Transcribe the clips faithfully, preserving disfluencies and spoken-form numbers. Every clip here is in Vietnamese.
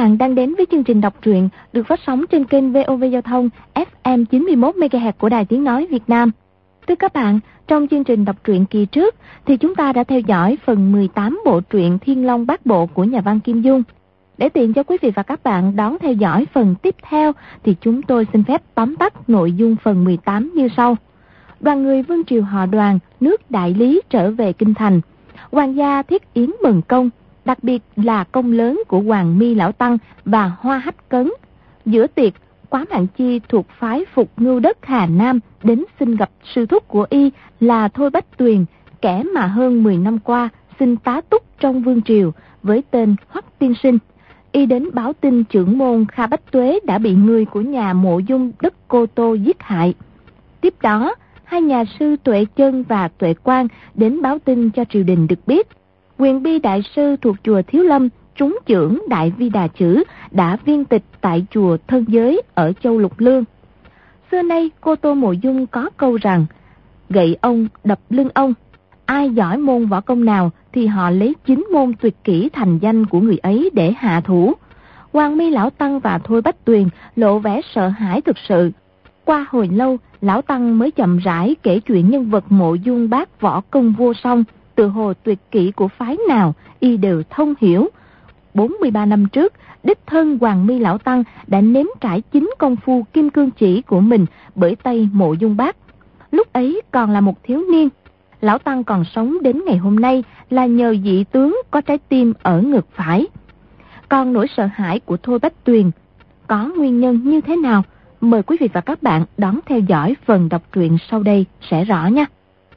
bạn đang đến với chương trình đọc truyện được phát sóng trên kênh vê o vê Giao thông ép em chín mươi mốt mê ga héc của Đài Tiếng Nói Việt Nam. Thưa các bạn, trong chương trình đọc truyện kỳ trước thì chúng ta đã theo dõi phần mười tám bộ truyện Thiên Long Bát Bộ của nhà văn Kim Dung. Để tiện cho quý vị và các bạn đón theo dõi phần tiếp theo thì chúng tôi xin phép tóm tắt nội dung phần mười tám như sau. Đoàn người vương triều họ Đoàn, nước Đại Lý trở về kinh thành. Hoàng gia thiết yến mừng công, đặc biệt là công lớn của Hoàng Mi Lão Tăng và Hoa Hách Cấn. Giữa tiệc, Quá Mạn Chi thuộc phái Phục Ngưu Đất Hà Nam đến xin gặp sư thúc của y là Thôi Bách Tuyền, kẻ mà hơn mười năm qua xin tá túc trong vương triều với tên Hoắc Tiên Sinh. Y đến báo tin trưởng môn Kha Bách Tuế đã bị người của nhà Mộ Dung đất Cô Tô giết hại. Tiếp đó, hai nhà sư Tuệ Chân và Tuệ Quang đến báo tin cho triều đình được biết. Quyền Bi đại sư thuộc chùa Thiếu Lâm, trúng chưởng Đại Vi Đà Chữ, đã viên tịch tại chùa Thân Giới ở Châu Lục Lương. Xưa nay Cô Tô Mộ Dung có câu rằng, gậy ông đập lưng ông, ai giỏi môn võ công nào thì họ lấy chính môn tuyệt kỹ thành danh của người ấy để hạ thủ. Hoàng Mi Lão Tăng và Thôi Bách Tuyền lộ vẻ sợ hãi thực sự. Qua hồi lâu, Lão Tăng mới chậm rãi kể chuyện nhân vật Mộ Dung Bác võ công vô song, từ hồ tuyệt kỹ của phái nào y đều thông hiểu. bốn mươi ba năm trước, đích thân Hoàng Mi Lão Tăng đã nếm trải chính công phu kim cương chỉ của mình bởi tay Mộ Dung Bác. Lúc ấy còn là một thiếu niên. Lão Tăng còn sống đến ngày hôm nay là nhờ vị tướng có trái tim ở ngực phải. Còn nỗi sợ hãi của Thôi Bách Tuyền có nguyên nhân như thế nào? Mời quý vị và các bạn đón theo dõi phần đọc truyện sau đây sẽ rõ nha.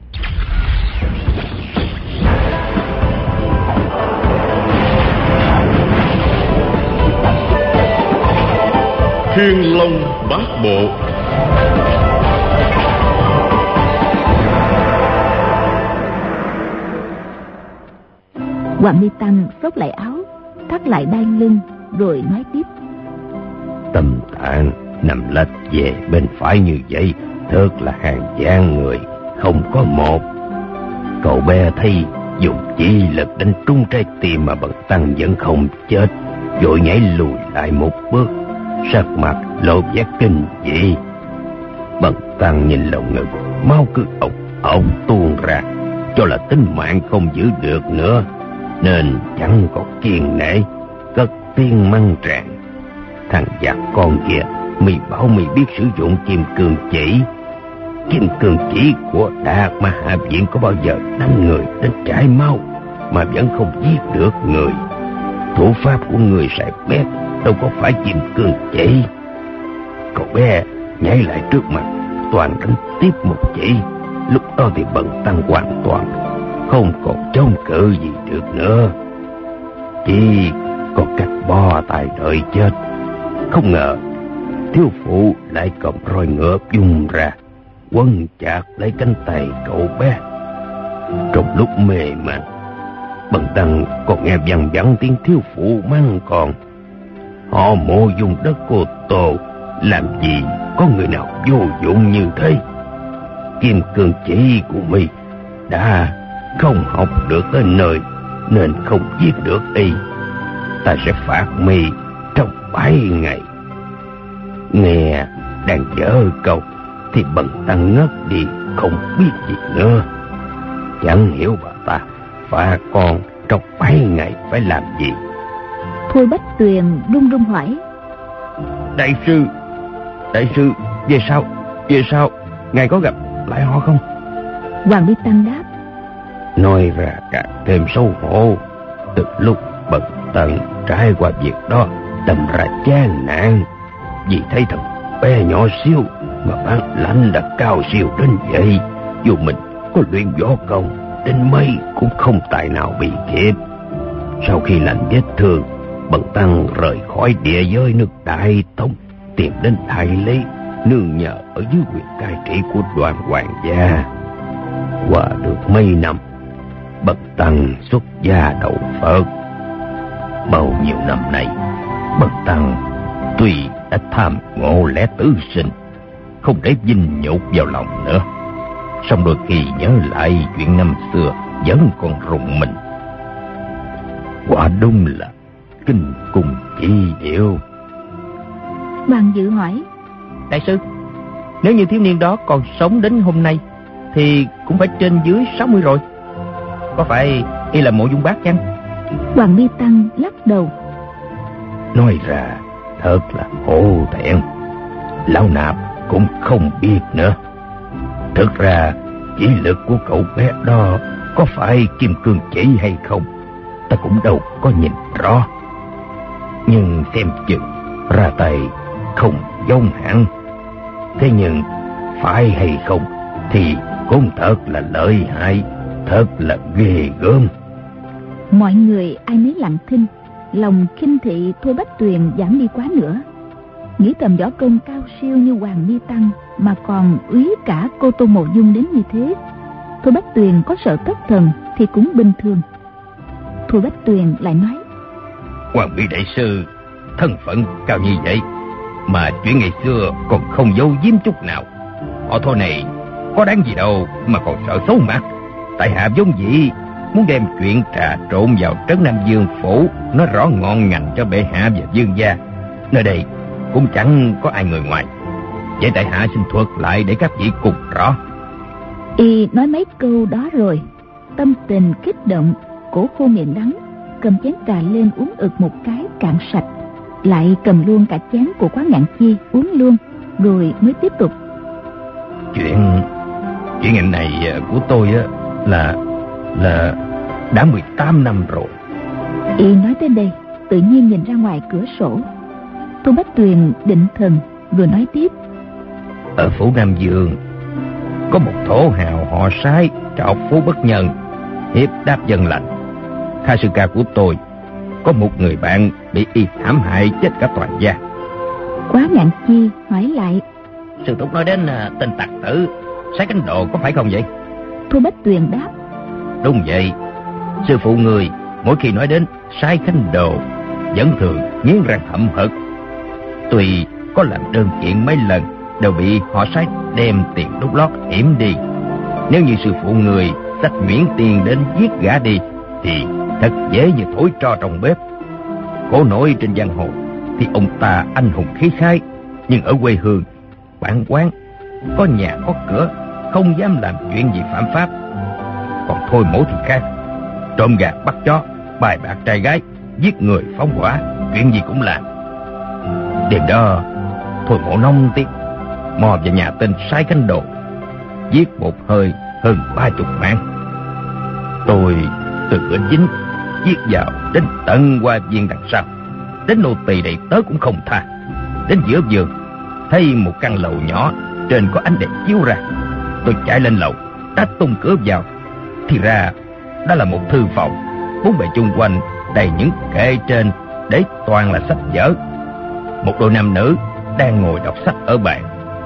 Thiên Long Bát Bộ. Hoàng Mi Tăng xốc lại áo, thắt lại đai lưng rồi nói tiếp. Tâm Tạng nằm lệch về bên phải như vậy thật là hàng gian người không có một. Cậu bé thấy dùng chỉ lực đánh trúng trái tim mà Bần Tăng vẫn không chết, vội nhảy lùi lại một bước, sắc mặt lộ vẻ kinh dị. Bần Tăng nhìn lồng ngực, máu cứ ộc ộc tuôn ra, cho là tính mạng không giữ được nữa, nên chẳng có kiên nể, cất tiếng mắng tràn. Thằng giặc con kia, mày bảo mày biết sử dụng kim cương chỉ. Kim cương chỉ của Đạt Ma Hạ Viện có bao giờ đánh người đến chảy máu mà vẫn không giết được người. Thủ pháp của người xài bét đâu có phải kim cương chỉ. Cậu bé nhảy lại trước mặt, toàn đánh tiếp một chỉ. Lúc đó thì Bần Tăng hoàn toàn không còn chống cự gì được nữa, chỉ có cách bó tay đợi chết. Không ngờ thiếu phụ lại cầm roi ngựa vung ra, quấn chặt lấy cánh tay cậu bé. Trong lúc mê man, Bần Tăng còn nghe văng vẳng tiếng thiếu phụ mắng còn: họ Mộ Dung đất Cô Tô, làm gì có người nào vô dụng như thế. Kim cương chỉ của mi đã không học được tới nơi nên không giết được y. Ta sẽ phạt mi trong bảy ngày. Nghe đang dở câu thì Bần Tăng ngất đi không biết gì nữa. Chẳng hiểu bà ta phạt con trong bảy ngày phải làm gì. Thôi Bách Tuyền run run hỏi: Đại sư, đại sư, về sao, về sao, ngài có gặp lại họ không? Hoàng Mi Tăng đáp: Nói ra càng thêm xấu hổ. Từ lúc Bần Tăng trải qua việc đó, đâm ra chán nản. Vì thấy thằng bé nhỏ xíu mà bản lãnh đã cao siêu đến vậy, dù mình có luyện võ công đến mấy cũng không tài nào bị kịp. Sau khi lành vết thương, Bần Tăng rời khỏi địa giới nước Đại Tông, tìm đến Đại Lý, nương nhờ ở dưới quyền cai trị của Đoàn hoàng gia. Qua được mấy năm, Bần Tăng xuất gia đầu Phật. Bao nhiêu năm nay, Bần Tăng tuy đã tham ngộ lẽ tứ sinh, không để vinh nhục vào lòng nữa, song đôi khi nhớ lại chuyện năm xưa vẫn còn rùng mình. Quả đúng là kinh cùng chi điệu. Hoàng Dự hỏi: Đại sư, nếu như thiếu niên đó còn sống đến hôm nay thì cũng phải trên dưới sáu mươi rồi. Có phải y là Mộ Dung Bác chăng? Hoàng Mi Tăng lắc đầu: Nói ra thật là hổ thẹn. Lão nạp cũng không biết nữa. Thực ra chỉ lực của cậu bé đó có phải kim cương chỉ hay không, ta cũng đâu có nhìn rõ. Nhưng xem chừng ra tay không giống hẳn. Thế nhưng phải hay không thì cũng thật là lợi hại, thật là ghê gớm. Mọi người ai nấy lặng thinh, lòng khinh thị Thôi Bách Tuyền giảm đi quá nữa. Nghĩ thầm võ công cao siêu như Hoàng Mi Tăng mà còn úy cả cô Tô Mộ Dung đến như thế, Thôi Bách Tuyền có sợ thất thần thì cũng bình thường. Thôi Bách Tuyền lại nói: Hoàng Mi đại sư thân phận cao như vậy mà chuyện ngày xưa còn không giấu giếm chút nào. Họ Thôi này có đáng gì đâu mà còn sợ xấu mặt. Tại hạ vốn dĩ muốn đem chuyện trà trộn vào trấn Nam Dương phủ nói rõ ngọn ngành cho bệ hạ và vương gia. Nơi đây cũng chẳng có ai người ngoài, vậy tại hạ xin thuật lại để các vị cùng rõ. Y nói mấy câu đó rồi, tâm tình kích động, cổ khô miệng đắng, cầm chén trà lên uống ực một cái cạn sạch, lại cầm luôn cả chén của Quá Ngạn Chi uống luôn, rồi mới tiếp tục. Chuyện chuyện ngành này của tôi á là là đã mười tám năm rồi. Y nói tới đây, tự nhiên nhìn ra ngoài cửa sổ. Tôn Bách Tuyền định thần vừa nói tiếp: Ở phủ Nam Dương có một thổ hào họ Sái trọc phú bất nhân, hiếp đáp dân lành. Kha sư ca của tôi có một người bạn bị y hãm hại chết cả toàn gia. Quá Ngạn Chi hỏi lại: Sư thúc nói đến uh, tên tặc tử Sái Cánh Đồ có phải không vậy? Thôi Bách Tuyền đáp: Đúng vậy. Sư phụ người mỗi khi nói đến Sái Cánh Đồ vẫn thường nghiến răng hậm hực. Tuy có làm đơn kiện mấy lần đều bị họ Sái đem tiền đút lót yểm đi. Nếu như sư phụ người xách nhuyễn tiền đến giết gã đi thì thật dễ như thổi tro trong bếp. Cổ nổi trên giang hồ thì ông ta anh hùng khí khái, nhưng ở quê hương bản quán có nhà có cửa, không dám làm chuyện gì phạm pháp. Còn Thôi Mổ thì khác, trộm gà bắt chó, bài bạc trai gái, giết người phóng hỏa, chuyện gì cũng làm. Đêm đó Thôi Mổ nông tiếc mò vào nhà tên Sái Cánh Đồ, giết một hơi hơn ba chục mạng. Tôi từ cửa chính giết vào đến tận qua viên đằng sau, đến nô tỳ đầy tớ cũng không tha. Đến giữa vườn thấy một căn lầu nhỏ, trên có ánh đèn chiếu ra. Tôi chạy lên lầu, đã tung cửa vào, thì ra đó là một thư phòng, bốn bề chung quanh đầy những kệ trên để toàn là sách vở. Một đôi nam nữ đang ngồi đọc sách ở bàn.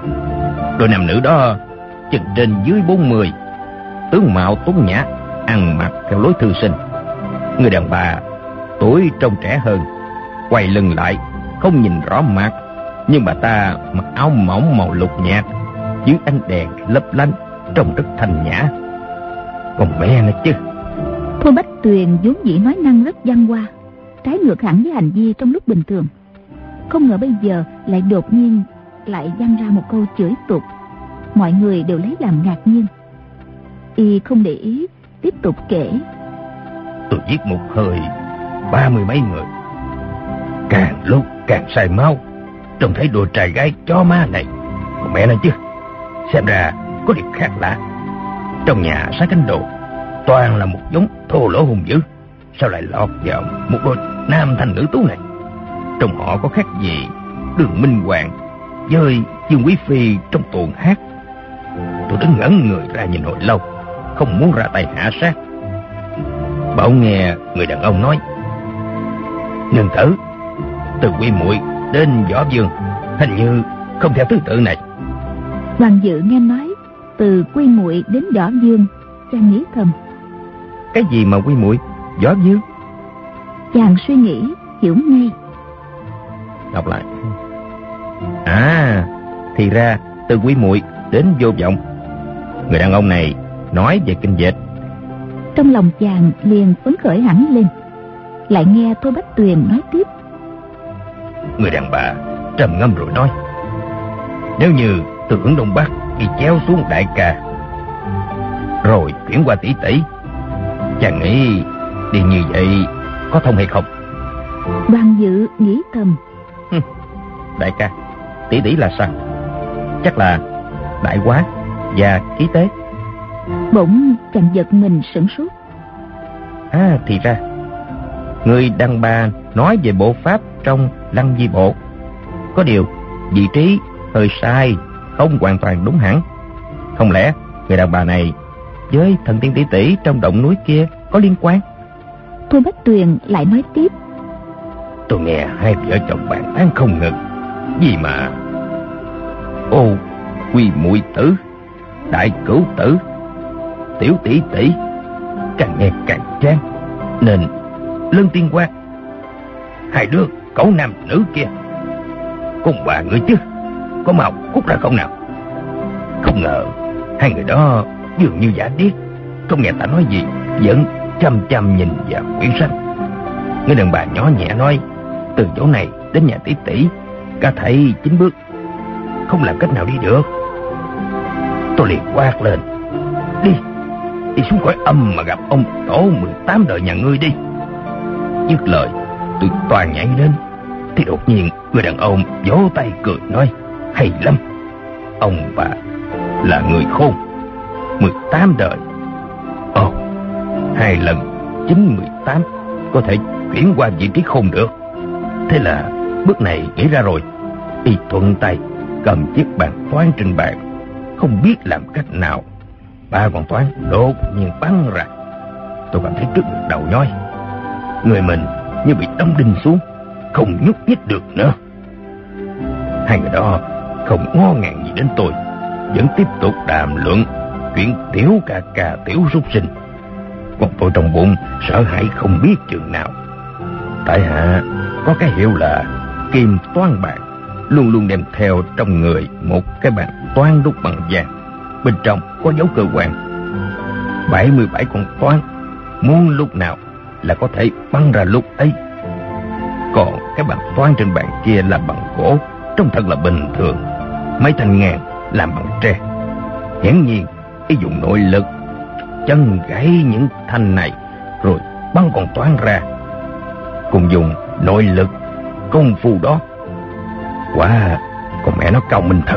Đôi nam nữ đó chừng trên dưới bốn mươi, tướng mạo tuấn nhã, ăn mặc theo lối thư sinh. Người đàn bà tuổi trông trẻ hơn, quay lưng lại không nhìn rõ mặt, nhưng bà ta mặc áo mỏng màu lục nhạt, dưới ánh đèn lấp lánh, trông rất thanh nhã. Còn mẹ nó chứ. Thôi Bách Tuyền vốn dĩ nói năng rất văn hoa, trái ngược hẳn với hành vi trong lúc bình thường. Không ngờ bây giờ lại đột nhiên lại văng ra một câu chửi tục. Mọi người đều lấy làm ngạc nhiên. Y không để ý, tiếp tục kể: Tôi giết một hơi ba mươi mấy người, càng lúc càng say máu, trông thấy đồ trai gái chó má này. Còn mẹ nó chứ, xem ra có điểm khác lạ. Trong nhà Sái Cánh Đồ toàn là một giống thô lỗ hung dữ, sao lại lọt vào một đôi nam thanh nữ tú này? Trong họ có khác gì Đường Minh Hoàng với Dương Quý Phi trong tuồng hát? Tôi đứng ngẩn người ra nhìn hồi lâu, không muốn ra tay hạ sát. Bảo nghe người đàn ông nói: Nương tử, từ Quy Muội đến Võ Vương hình như không theo thứ tự này. Hoàng Dự nghe nói từ Quy Muội đến Võ Vương, chàng nghĩ thầm: Cái gì mà Quy Muội, Võ Vương? Chàng suy nghĩ hiểu ngay. Đọc lại: À, thì ra từ Quy Muội đến Vô Vọng. Người đàn ông này nói về kinh dịch. Trong lòng chàng liền phấn khởi hẳn lên. lại nghe Thôi Bách Tuyền nói tiếp. Người đàn bà trầm ngâm rồi nói: nếu như từ hướng Đông Bắc đi chéo xuống Đại Ca, rồi chuyển qua tỷ tỷ, chàng nghĩ đi như vậy có thông hay không? Đoàn Dự nghĩ thầm: Đại Ca, tỷ tỷ là sao? Chắc là Đại Quá và Ký Tế. Bỗng chàng giật mình sửng sốt. À, thì ra người đàn bà nói về bộ pháp trong Lăng Di Bộ. Có điều vị trí hơi sai, không hoàn toàn đúng hẳn. Không lẽ người đàn bà này với thần tiên tỷ tỷ trong động núi kia có liên quan? Thôi Bách Tuyền lại nói tiếp: tôi nghe hai vợ chồng bàn tán không ngừng. Gì mà ô quy muội tử, đại cửu tử, tiểu tỷ tỷ, càng nghe càng chán, nên Lân Tiên Quang, hai đứa cẩu nam nữ kia, cùng bà người chứ, có mau cút ra không nào? Không ngờ hai người đó dường như giả điếc, không nghe ta nói gì, vẫn chăm chăm nhìn vào quyển sách. Người đàn bà nhỏ nhẹ nói: từ chỗ này đến nhà tỷ tỷ cả thảy chín bước, không làm cách nào đi được. Tôi liền quát lên: đi, đi xuống khỏi âm mà gặp ông tổ mười tám đời nhà ngươi đi. Dứt lời tôi toàn nhảy lên, thì đột nhiên người đàn ông vỗ tay cười nói: hay lắm, ông bà là người khôn, mười tám đời. Ồ, hai lần chín mười tám có thể chuyển qua vị trí khôn được. Thế là bước này nghĩ ra rồi. Y thuận tay cầm chiếc bàn toán trên bàn, không biết làm cách nào, ba con toán đột nhiên bắn ra. Tôi cảm thấy trước ngực đầu nhói, người mình như bị đóng đinh xuống, không nhúc nhích được nữa. Hai người đó không ngó ngàng gì đến tôi, vẫn tiếp tục đàm luận chuyện tiểu ca ca tiểu súc sinh. Còn tôi trong bụng sợ hãi không biết chừng nào. Tại hạ có cái hiệu là Kim Toán Bàn, luôn luôn đem theo trong người một cái bàn toán đúc bằng vàng, bên trong có dấu cơ quan. bảy mươi bảy con toán, muốn lúc nào là có thể bắn ra lúc ấy. Còn cái bàn toán trên bàn kia là bằng gỗ, trông thật là bình thường. Mấy thanh ngang làm bằng tre. Hiển nhiên y dùng nội lực chân gãy những thanh này rồi bắn con toán ra. Cùng dùng nội lực công phu đó, quả con mẹ nó cao minh thật.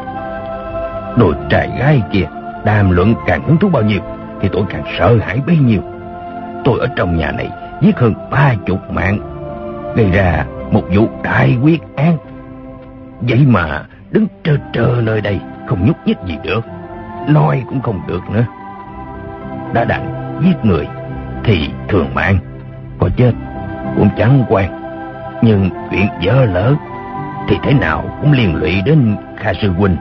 Đôi trai gái kia đàm luận càng hứng thú bao nhiêu thì tôi càng sợ hãi bấy nhiêu. Tôi ở trong nhà này giết hơn ba chục mạng, gây ra một vụ đại quyết án, vậy mà đứng trơ trơ nơi đây không nhúc nhích gì được, nói cũng không được nữa. Đã đành giết người thì thường mạng, có chết cũng chẳng quan. Nhưng chuyện dở lỡ thì thế nào cũng liên lụy đến Kha sư huynh.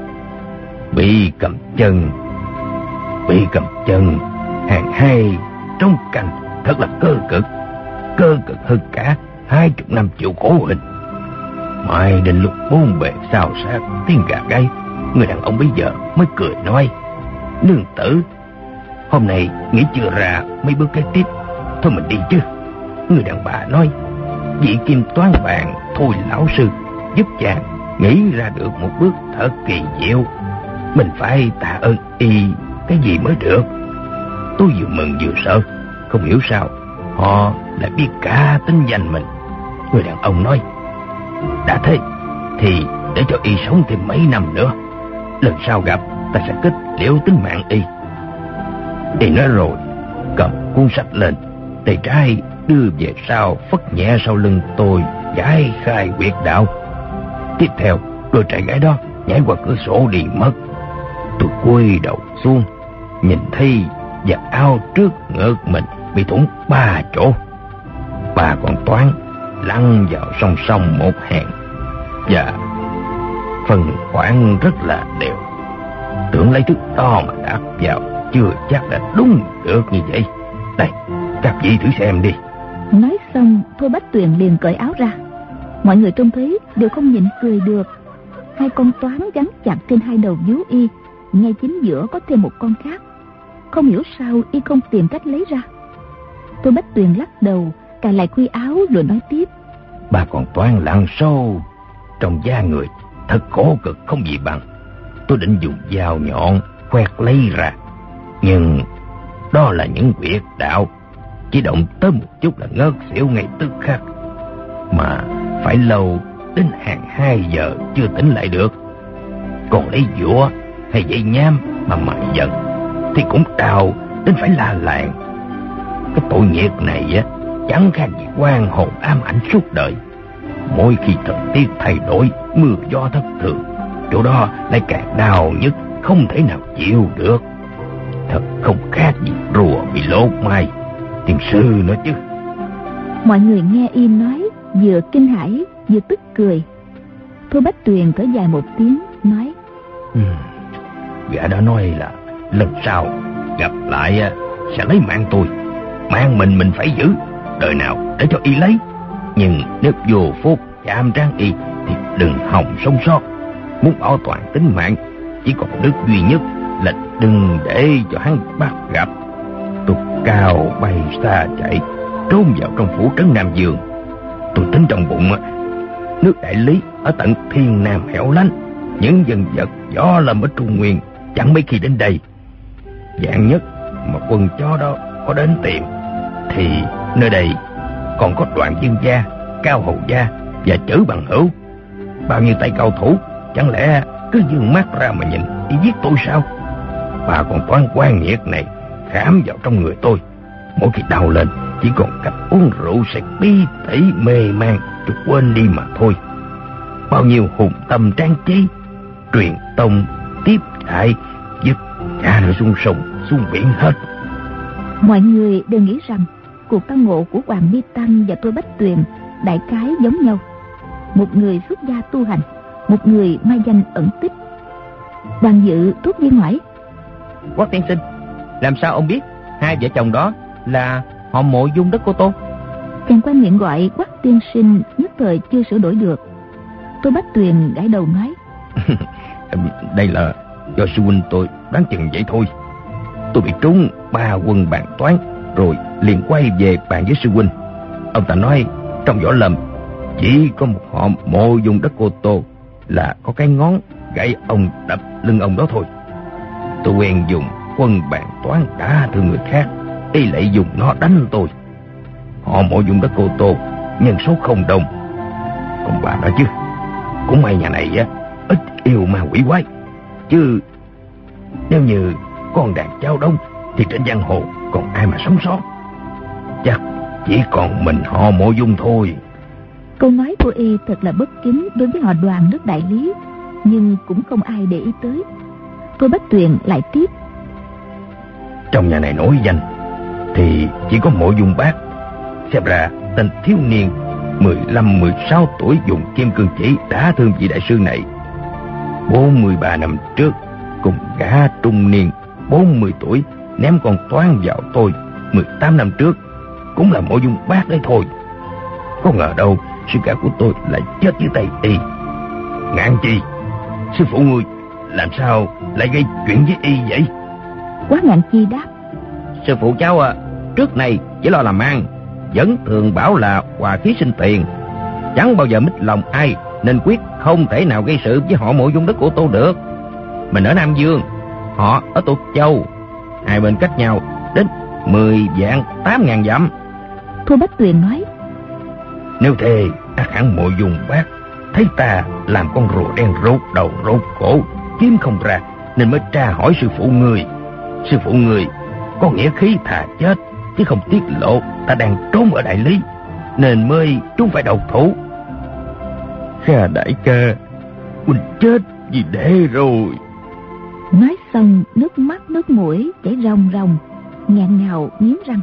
Bị cầm chân, bị cầm chân hàng hai trong cành, thật là cơ cực, cơ cực hơn cả hai chục năm chịu khổ hình. Mãi đến lúc bốn bề xào xạc tiếng gà gáy, người đàn ông bây giờ mới cười nói: nương tử, hôm nay nghĩ chưa ra mấy bước kế tiếp, thôi mình đi chứ. Người đàn bà nói: vị Kim Toán Bàn Thôi lão sư giúp chàng nghĩ ra được một bước thật kỳ diệu, mình phải tạ ơn y cái gì mới được. Tôi vừa mừng vừa sợ, không hiểu sao họ lại biết cả tính danh mình. Người đàn ông nói: đã thế thì để cho y sống thêm mấy năm nữa, lần sau gặp ta sẽ kết liễu tính mạng y. Y nói rồi cầm cuốn sách lên, tay trái đưa về sau, phất nhẹ sau lưng tôi, giải khai huyệt đạo. Tiếp theo đôi trai gái đó nhảy qua cửa sổ đi mất. Tôi quay đầu xuống, nhìn thấy vạt áo trước ngực mình bị thủng ba chỗ. Ba con toán lăn vào song song một hàng, và phần khoảng rất là đều. Tưởng lấy thước to mà đạp vào, chưa chắc đã đúng được như vậy. Đây, các vị thử xem đi. Nói xong, Thôi Bách Tuyền liền cởi áo ra. Mọi người trông thấy đều không nhịn cười được. Hai con toán gắn chặt trên hai đầu vú y, ngay chính giữa có thêm một con khác. Không hiểu sao y không tìm cách lấy ra. Thôi Bách Tuyền lắc đầu, cài lại khuy áo rồi nói tiếp. Bà còn toan lặn sâu trong da người, thật khổ cực không gì bằng. Tôi định dùng dao nhọn khoét lấy ra, nhưng đó là những huyệt đạo, chỉ động tới một chút là ngất xỉu ngay tức khắc, mà phải lâu đến hàng hai giờ chưa tỉnh lại được. Còn lấy dũa hay dây nhám mà mài giận thì cũng đau đến phải la làng. Cái tội nghiệp này á chẳng khác gì oan hồn ám ảnh suốt đời. Mỗi khi thời tiết thay đổi, mưa gió thất thường, chỗ đó lại càng đau nhức không thể nào chịu được. Thật không khác gì rùa bị lột mai, tiền sư nữa chứ. Mọi người nghe y nói vừa kinh hãi vừa tức cười. Thôi Bách Tuyền thở dài một tiếng nói: ừ, gã đã nói là lần sau gặp lại sẽ lấy mạng tôi. Mạng mình mình phải giữ, đời nào để cho y lấy. Nhưng nếu vô phúc chạm trán y thì đừng hòng sống sót. Muốn bảo toàn tính mạng, chỉ còn đức duy nhất là đừng để cho hắn bắt gặp. Tôi cao bay xa chạy, trốn vào trong phủ trấn Nam Dương. Tôi tính trong bụng, nước Đại Lý ở tận thiên nam hẻo lánh, những dân vật gió lâm ở Trung Nguyên chẳng mấy khi đến đây. Dạng nhất mà quân chó đó có đến tìm thì nơi đây còn có Đoạn Dương gia, Cao Hầu gia và Chử Bằng Hữu. Bao nhiêu tay cao thủ chẳng lẽ cứ dương mắt ra mà nhìn đi giết tôi sao? Bà còn toán quan nghiệt này khám vào trong người tôi, mỗi khi đau lên chỉ còn cách uống rượu sạch bi tỉ mê man cho quên đi mà thôi. Bao nhiêu hùng tâm trang trí, truyền tông tiếp đại giúp cha rồi xuống sông xuống biển hết. Mọi người đều nghĩ rằng cuộc tao ngộ của Hoàng Mi Tăng và Thôi Bách Tuyền đại khái giống nhau. Một người xuất gia tu hành, một người mai danh ẩn tích. Đoàn Dự thốt nhiên hỏi: Quách tiên sinh, làm sao ông biết hai vợ chồng đó là họ Mộ Dung Đất Cô Tô? Chàng quan miệng gọi Quách tiên sinh nhất thời chưa sửa đổi được. Thôi Bách Tuyền gãi đầu nói: Đây là do sư huynh tôi đoán chừng vậy thôi. Tôi bị trúng ba quân bàn toán rồi liền quay về bàn với sư huynh. Ông ta nói trong võ lâm chỉ có một họ Mộ Dung Đất Cô Tô là có cái ngón gãy ông đập lưng ông đó thôi. Tôi quen dùng quân bàn toán đả thương người khác, y lại dùng nó đánh tôi. Họ Mộ Dung Đất Cô Tô nhân số không đông, còn bà đó chứ, cũng may nhà này á ít yêu ma quỷ quái, chứ nếu như con đàn cháu đông thì trên giang hồ còn ai mà sống sót. Chắc chỉ còn mình họ Mộ Dung thôi. Câu nói của y thật là bất kính đối với họ Đoàn nước Đại Lý, nhưng cũng không ai để ý tới. Thôi Bách Tuyền lại tiếp: Trong nhà này nổi danh thì chỉ có Mộ Dung Bác. Xem ra tên thiếu niên mười lăm mười sáu tuổi dùng kim cương chỉ đả thương vị đại sư này. bốn mươi ba năm trước cùng gã trung niên bốn mươi tuổi ném con toán vào tôi mười tám năm trước cũng là Mộ Dung Bác đấy thôi. Có ngờ đâu sư cả của tôi lại chết dưới tay y. Ngạn Chi, sư phụ ngươi làm sao lại gây chuyện với y vậy? Quách Ngạn Chi đáp: Sư phụ cháu à, trước này chỉ lo làm ăn, vẫn thường bảo là hòa khí sinh tiền, chẳng bao giờ mít lòng ai, nên quyết không thể nào gây sự với họ Mộ Dung Đất Cô Tô được. Mình ở Nam Dương, họ ở Tuộc Châu, hai bên cách nhau đến mười vạn tám ngàn dặm. Thôi Bách Tuyền nói: Nếu thế ác hẳn Mộ Dung Bác thấy ta làm con rùa đen rốt đầu rốt cổ kiếm không ra, nên mới tra hỏi sư phụ người. Sư phụ người có nghĩa khí thà chết, chứ không tiết lộ ta đang trốn ở Đại Lý, nên mới chúng phải độc thủ. Kha đại ca, huynh chết vì để rồi. Nói xong nước mắt nước mũi chảy ròng ròng, nghẹn ngào nghiến răng: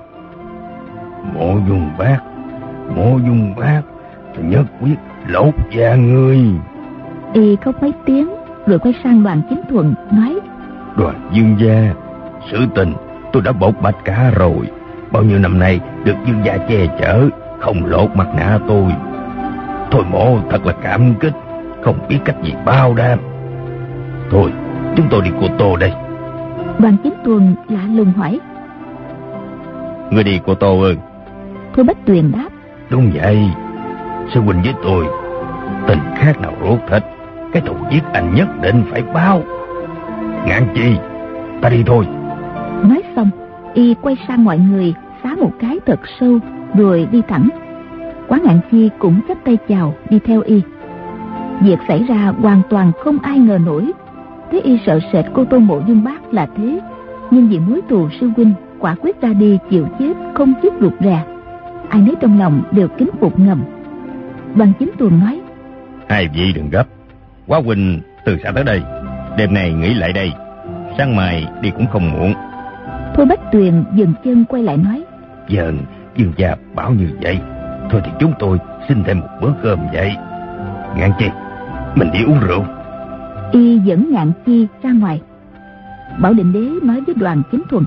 Mộ Dung Bác, Mộ Dung Bác, ta nhất quyết lột da ngươi. Y khóc mấy tiếng rồi quay sang Đoàn Chính Thuận nói: Đoàn Dương gia, sự tình tôi đã bộc bạch cả rồi. Bao nhiêu năm nay được Dương gia che chở, không lột mặt nạ tôi. Thôi Mộ thật là cảm kích, không biết cách gì bao đáp. Thôi chúng tôi đi Cô Tô đây. Đoàn Chính Thuận lạ lùng hỏi: Người đi Cô Tô ơi? Thôi Thôi Bách Tuyền đáp: Đúng vậy, sư huynh với tôi tình khác nào ruột thịt, cái thù giết anh nhất định phải báo. Ngạn Chi, ta đi thôi. Nói xong, y quay sang mọi người xá một cái thật sâu rồi đi thẳng. Quán Ngạn Chi cũng chắp tay chào đi theo y. Việc xảy ra hoàn toàn không ai ngờ nổi. Thế y sợ sệt cô Tô Mộ Dung Bác là thế, nhưng vì mối thù sư huynh quả quyết ra đi chịu chết không chút rụt rè. Ai nấy trong lòng đều kính phục ngầm. Đoàn Chính Tuần nói: Hai vị đừng gấp, Quá huynh từ xa tới đây, đêm nay nghỉ lại đây, sáng mai đi cũng không muộn. Thôi Bách Tuyền dừng chân quay lại nói: Dần Dương gia bảo như vậy, thôi thì chúng tôi xin thêm một bữa cơm vậy. Ngạn Chi, mình đi uống rượu. Y dẫn Ngạn Chi ra ngoài. Bảo Định Đế nói với Đoàn Chính Thuần: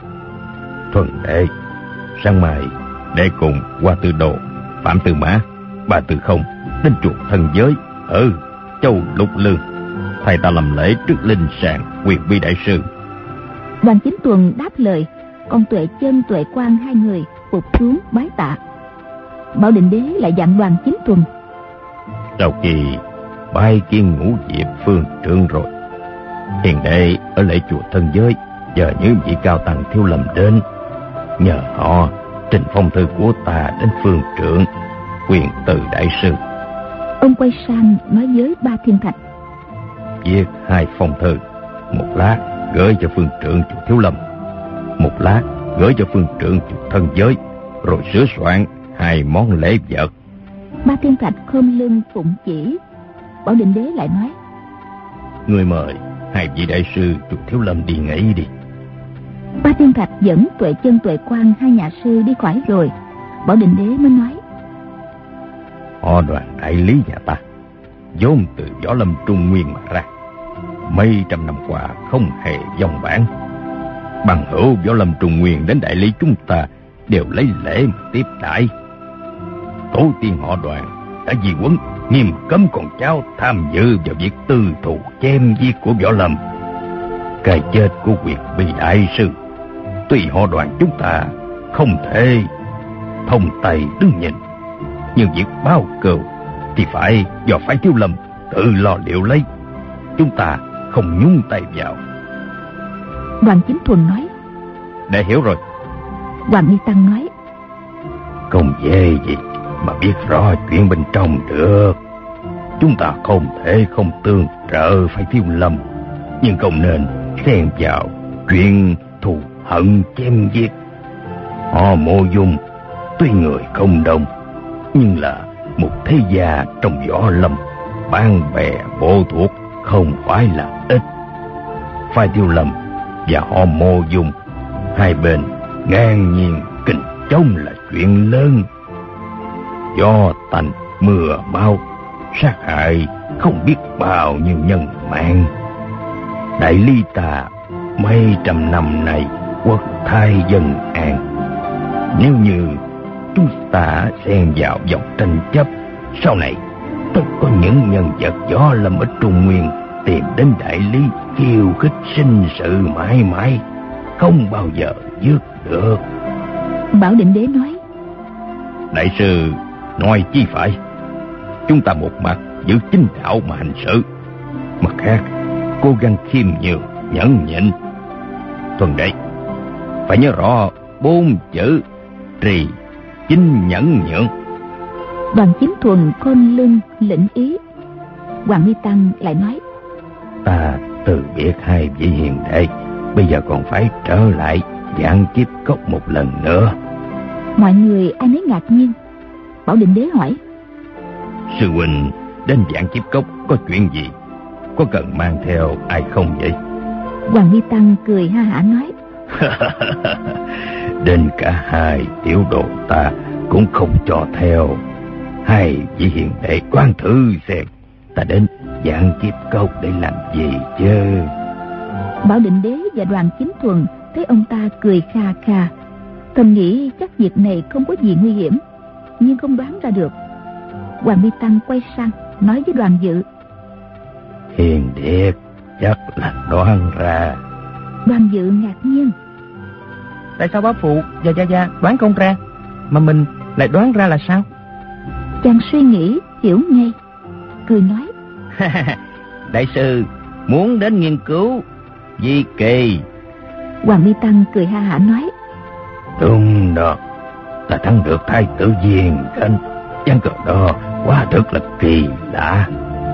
Thuần đệ, sáng mai để cùng Hoa Tư Đồ, Phạm Tư Mã, Ba Tư Không đến chùa Thần Giới ở Châu Lục Lương, thay ta làm lễ trước linh sàng Quyền Bi đại sư. Đoàn Chính Tuần đáp lời, còn Tuệ Chân, Tuệ Quang hai người phục xuống bái tạ. Bảo Định Đế lại dặn Đoàn Chính Tuần: Sau khi bái kiến Ngũ Diệp Phương Trượng rồi, hiền đệ ở lễ chùa Thần Giới chờ những vị cao tăng Thiếu Lâm đến, nhờ họ trình phong thư của ta đến Phương Trượng, Quyền Từ đại sư. Ông quay sang nói với Ba Thiên Thạch: Viết hai phong thư, một lát gửi cho Phương Trượng chùa Thiếu Lâm, một lát gửi cho Phương Trượng chùa Thần Giới, rồi sửa soạn hai món lễ vật. Ba Thiên Thạch khom lưng phụng chỉ. Bảo Định Đế lại nói: Người mời hai vị đại sư chùa Thiếu Lâm đi nghỉ đi. Ba Thiên Thạch dẫn Tuệ Chân, Tuệ Quang hai nhà sư đi khỏi rồi, Bảo Định Đế mới nói: Họ Đoàn đại lý nhà ta vốn từ võ lâm Trung Nguyên mà ra, mấy trăm năm qua không hề vong bản. Bằng hữu võ lâm Trung Nguyên đến đại lý chúng ta đều lấy lễ mà tiếp đãi. Tổ tiên họ Đoàn đã di huấn nghiêm cấm con cháu tham dự vào việc tư thù chém giết của võ lâm. Cái chết của Quyền Bi đại sư, tuy họ Đoàn chúng ta không thể thông tay đứng nhìn, nhưng việc báo cừu thì phải do phái Thiếu Lâm tự lo liệu lấy, chúng ta không nhúng tay vào. Đoàn Chính Thuần nói: Để hiểu rồi. Hoàng Nghi Tăng nói: Không dễ gì mà biết rõ chuyện bên trong được. Chúng ta không thể không tương trợ phái Thiếu Lâm, nhưng không nên xen vào chuyện thù hận chém giết. Họ Mộ Dung tuy người không đông, nhưng là một thế gia trong võ lâm, bạn bè bộ thuộc không phải là ít. Phái Thiếu Lâm và họ Mộ Dung hai bên ngang nhiên kình chống là chuyện lớn. Gió tành mưa mau, sát hại không biết bao nhiêu nhân mạng. Đại lý ta mấy trăm năm nay quốc thái dân an. Nếu như chúng ta xen vào vòng tranh chấp, sau này tất có những nhân vật võ lâm ở Trung Nguyên tìm đến đại lý khiêu khích sinh sự mãi mãi, không bao giờ dứt được. Bảo Định Đế nói: Đại sư nói chi phải. Chúng ta một mặt giữ chính đạo mà hành sự, mặt khác cố gắng khiêm nhường nhẫn nhịn. Thuần đệ phải nhớ rõ bốn chữ trì chính nhẫn nhượng. Đoàn Chính Thuần khom lưng lĩnh ý. Hoàng Nghi Tăng lại nói: Ta từ biệt hai vị hiền đệ, bây giờ còn phải trở lại Vạn Kiếp Cốc một lần nữa. Mọi người ai nấy ngạc nhiên. Bảo Định Đế hỏi: Sư huynh đến Vạn Kiếp Cốc có chuyện gì? Có cần mang theo ai không vậy? Hoàng Nghi Tăng cười ha hả nói: Đến cả hai tiểu đồ ta cũng không cho theo. Hai vị hiền đệ quan thử xem, ta đến Vạn Kiếp Cốc để làm gì chứ? Bảo Định Đế và Đoàn Chính Thuần thấy ông ta cười kha kha, thầm nghĩ chắc việc này không có gì nguy hiểm, nhưng không đoán ra được. Hoàng Mi Tăng quay sang nói với Đoàn Dự: Hiền Điệt chắc là đoán ra. Đoàn Dự ngạc nhiên: Tại sao bá phụ và gia gia đoán không ra, mà mình lại đoán ra là sao? Chàng suy nghĩ hiểu ngay, cười nói: Đại sư muốn đến nghiên cứu di kỳ. Hoàng Mi Tăng cười ha hả nói: Đúng đó, ta thắng được thái tử Diên Khánh. Ván cờ đó quá thật là kỳ lạ.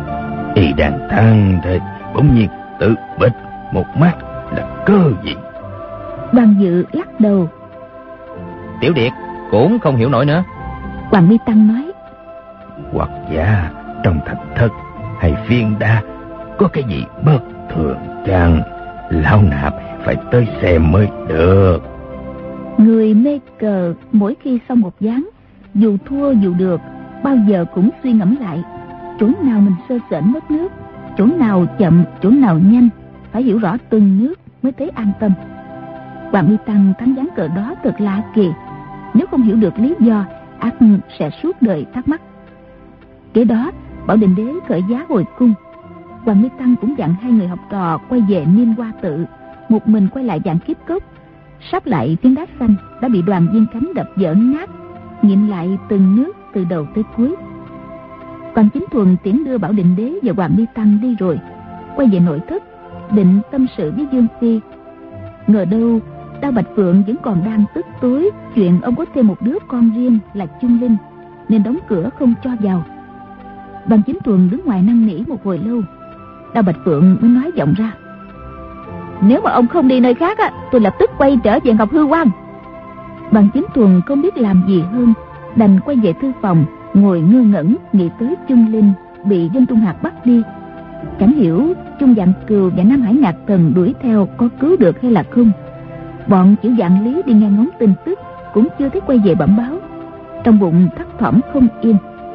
Y đang thắng thì bỗng nhiên tự bịch một mắt là cơ gì? Đoàn Dự lắc đầu: Tiểu Điệt cũng không hiểu nổi nữa. Hoàng Mi Tăng nói: Hoặc giả trong thạch thất hay viên đa có cái gì bất thường chăng? Lão nạp phải tới xem mới được. Người mê cờ mỗi khi xong một ván, dù thua dù được, bao giờ cũng suy ngẫm lại chỗ nào mình sơ sẩy mất nước, chỗ nào chậm, chỗ nào nhanh, phải hiểu rõ từng nước mới thấy an tâm. Hoàng Mi Tăng thắng ván cờ đó thật lạ kỳ, nếu không hiểu được lý do, ắt sẽ suốt đời thắc mắc. Kế đó, Bảo Định Đế khởi giá hồi cung. Hoàng Mi Tăng cũng dặn hai người học trò quay về Niên Hoa Tự, một mình quay lại Vạn Kiếp Cốc. Sắp lại phiến đá xanh đã bị Đoàn Diên Khánh đập vỡ nát, nghiệm lại từng nước từ đầu tới cuối. Quan Chính Thuần tiễn đưa Bảo Định Đế và Hoàng Mi Tăng đi rồi, quay về nội thất định tâm sự với Dương Phi. Ngờ đâu Đao Bạch Phượng vẫn còn đang tức tối chuyện ông có thêm một đứa con riêng là Chung Linh, nên đóng cửa không cho vào. Quan Chính Thuần đứng ngoài năn nỉ một hồi lâu, Đao Bạch Phượng mới nói giọng ra: Nếu mà ông không đi nơi khác á, tôi lập tức quay trở về Ngọc Hư Quan. Quan Chính Thuần không biết làm gì hơn, đành quay về thư phòng, ngồi ngơ ngẩn nghĩ tới Chung Linh bị Dân Trung Hạc bắt đi. Chẳng hiểu Chung Vạn Cừu và Nam Hải Ngạc Thần đuổi theo có cứu được hay là không. Bọn Chữ Vạn Lý đi nghe ngóng tin tức cũng chưa thấy quay về bẩm báo, trong bụng thấp thỏm không yên.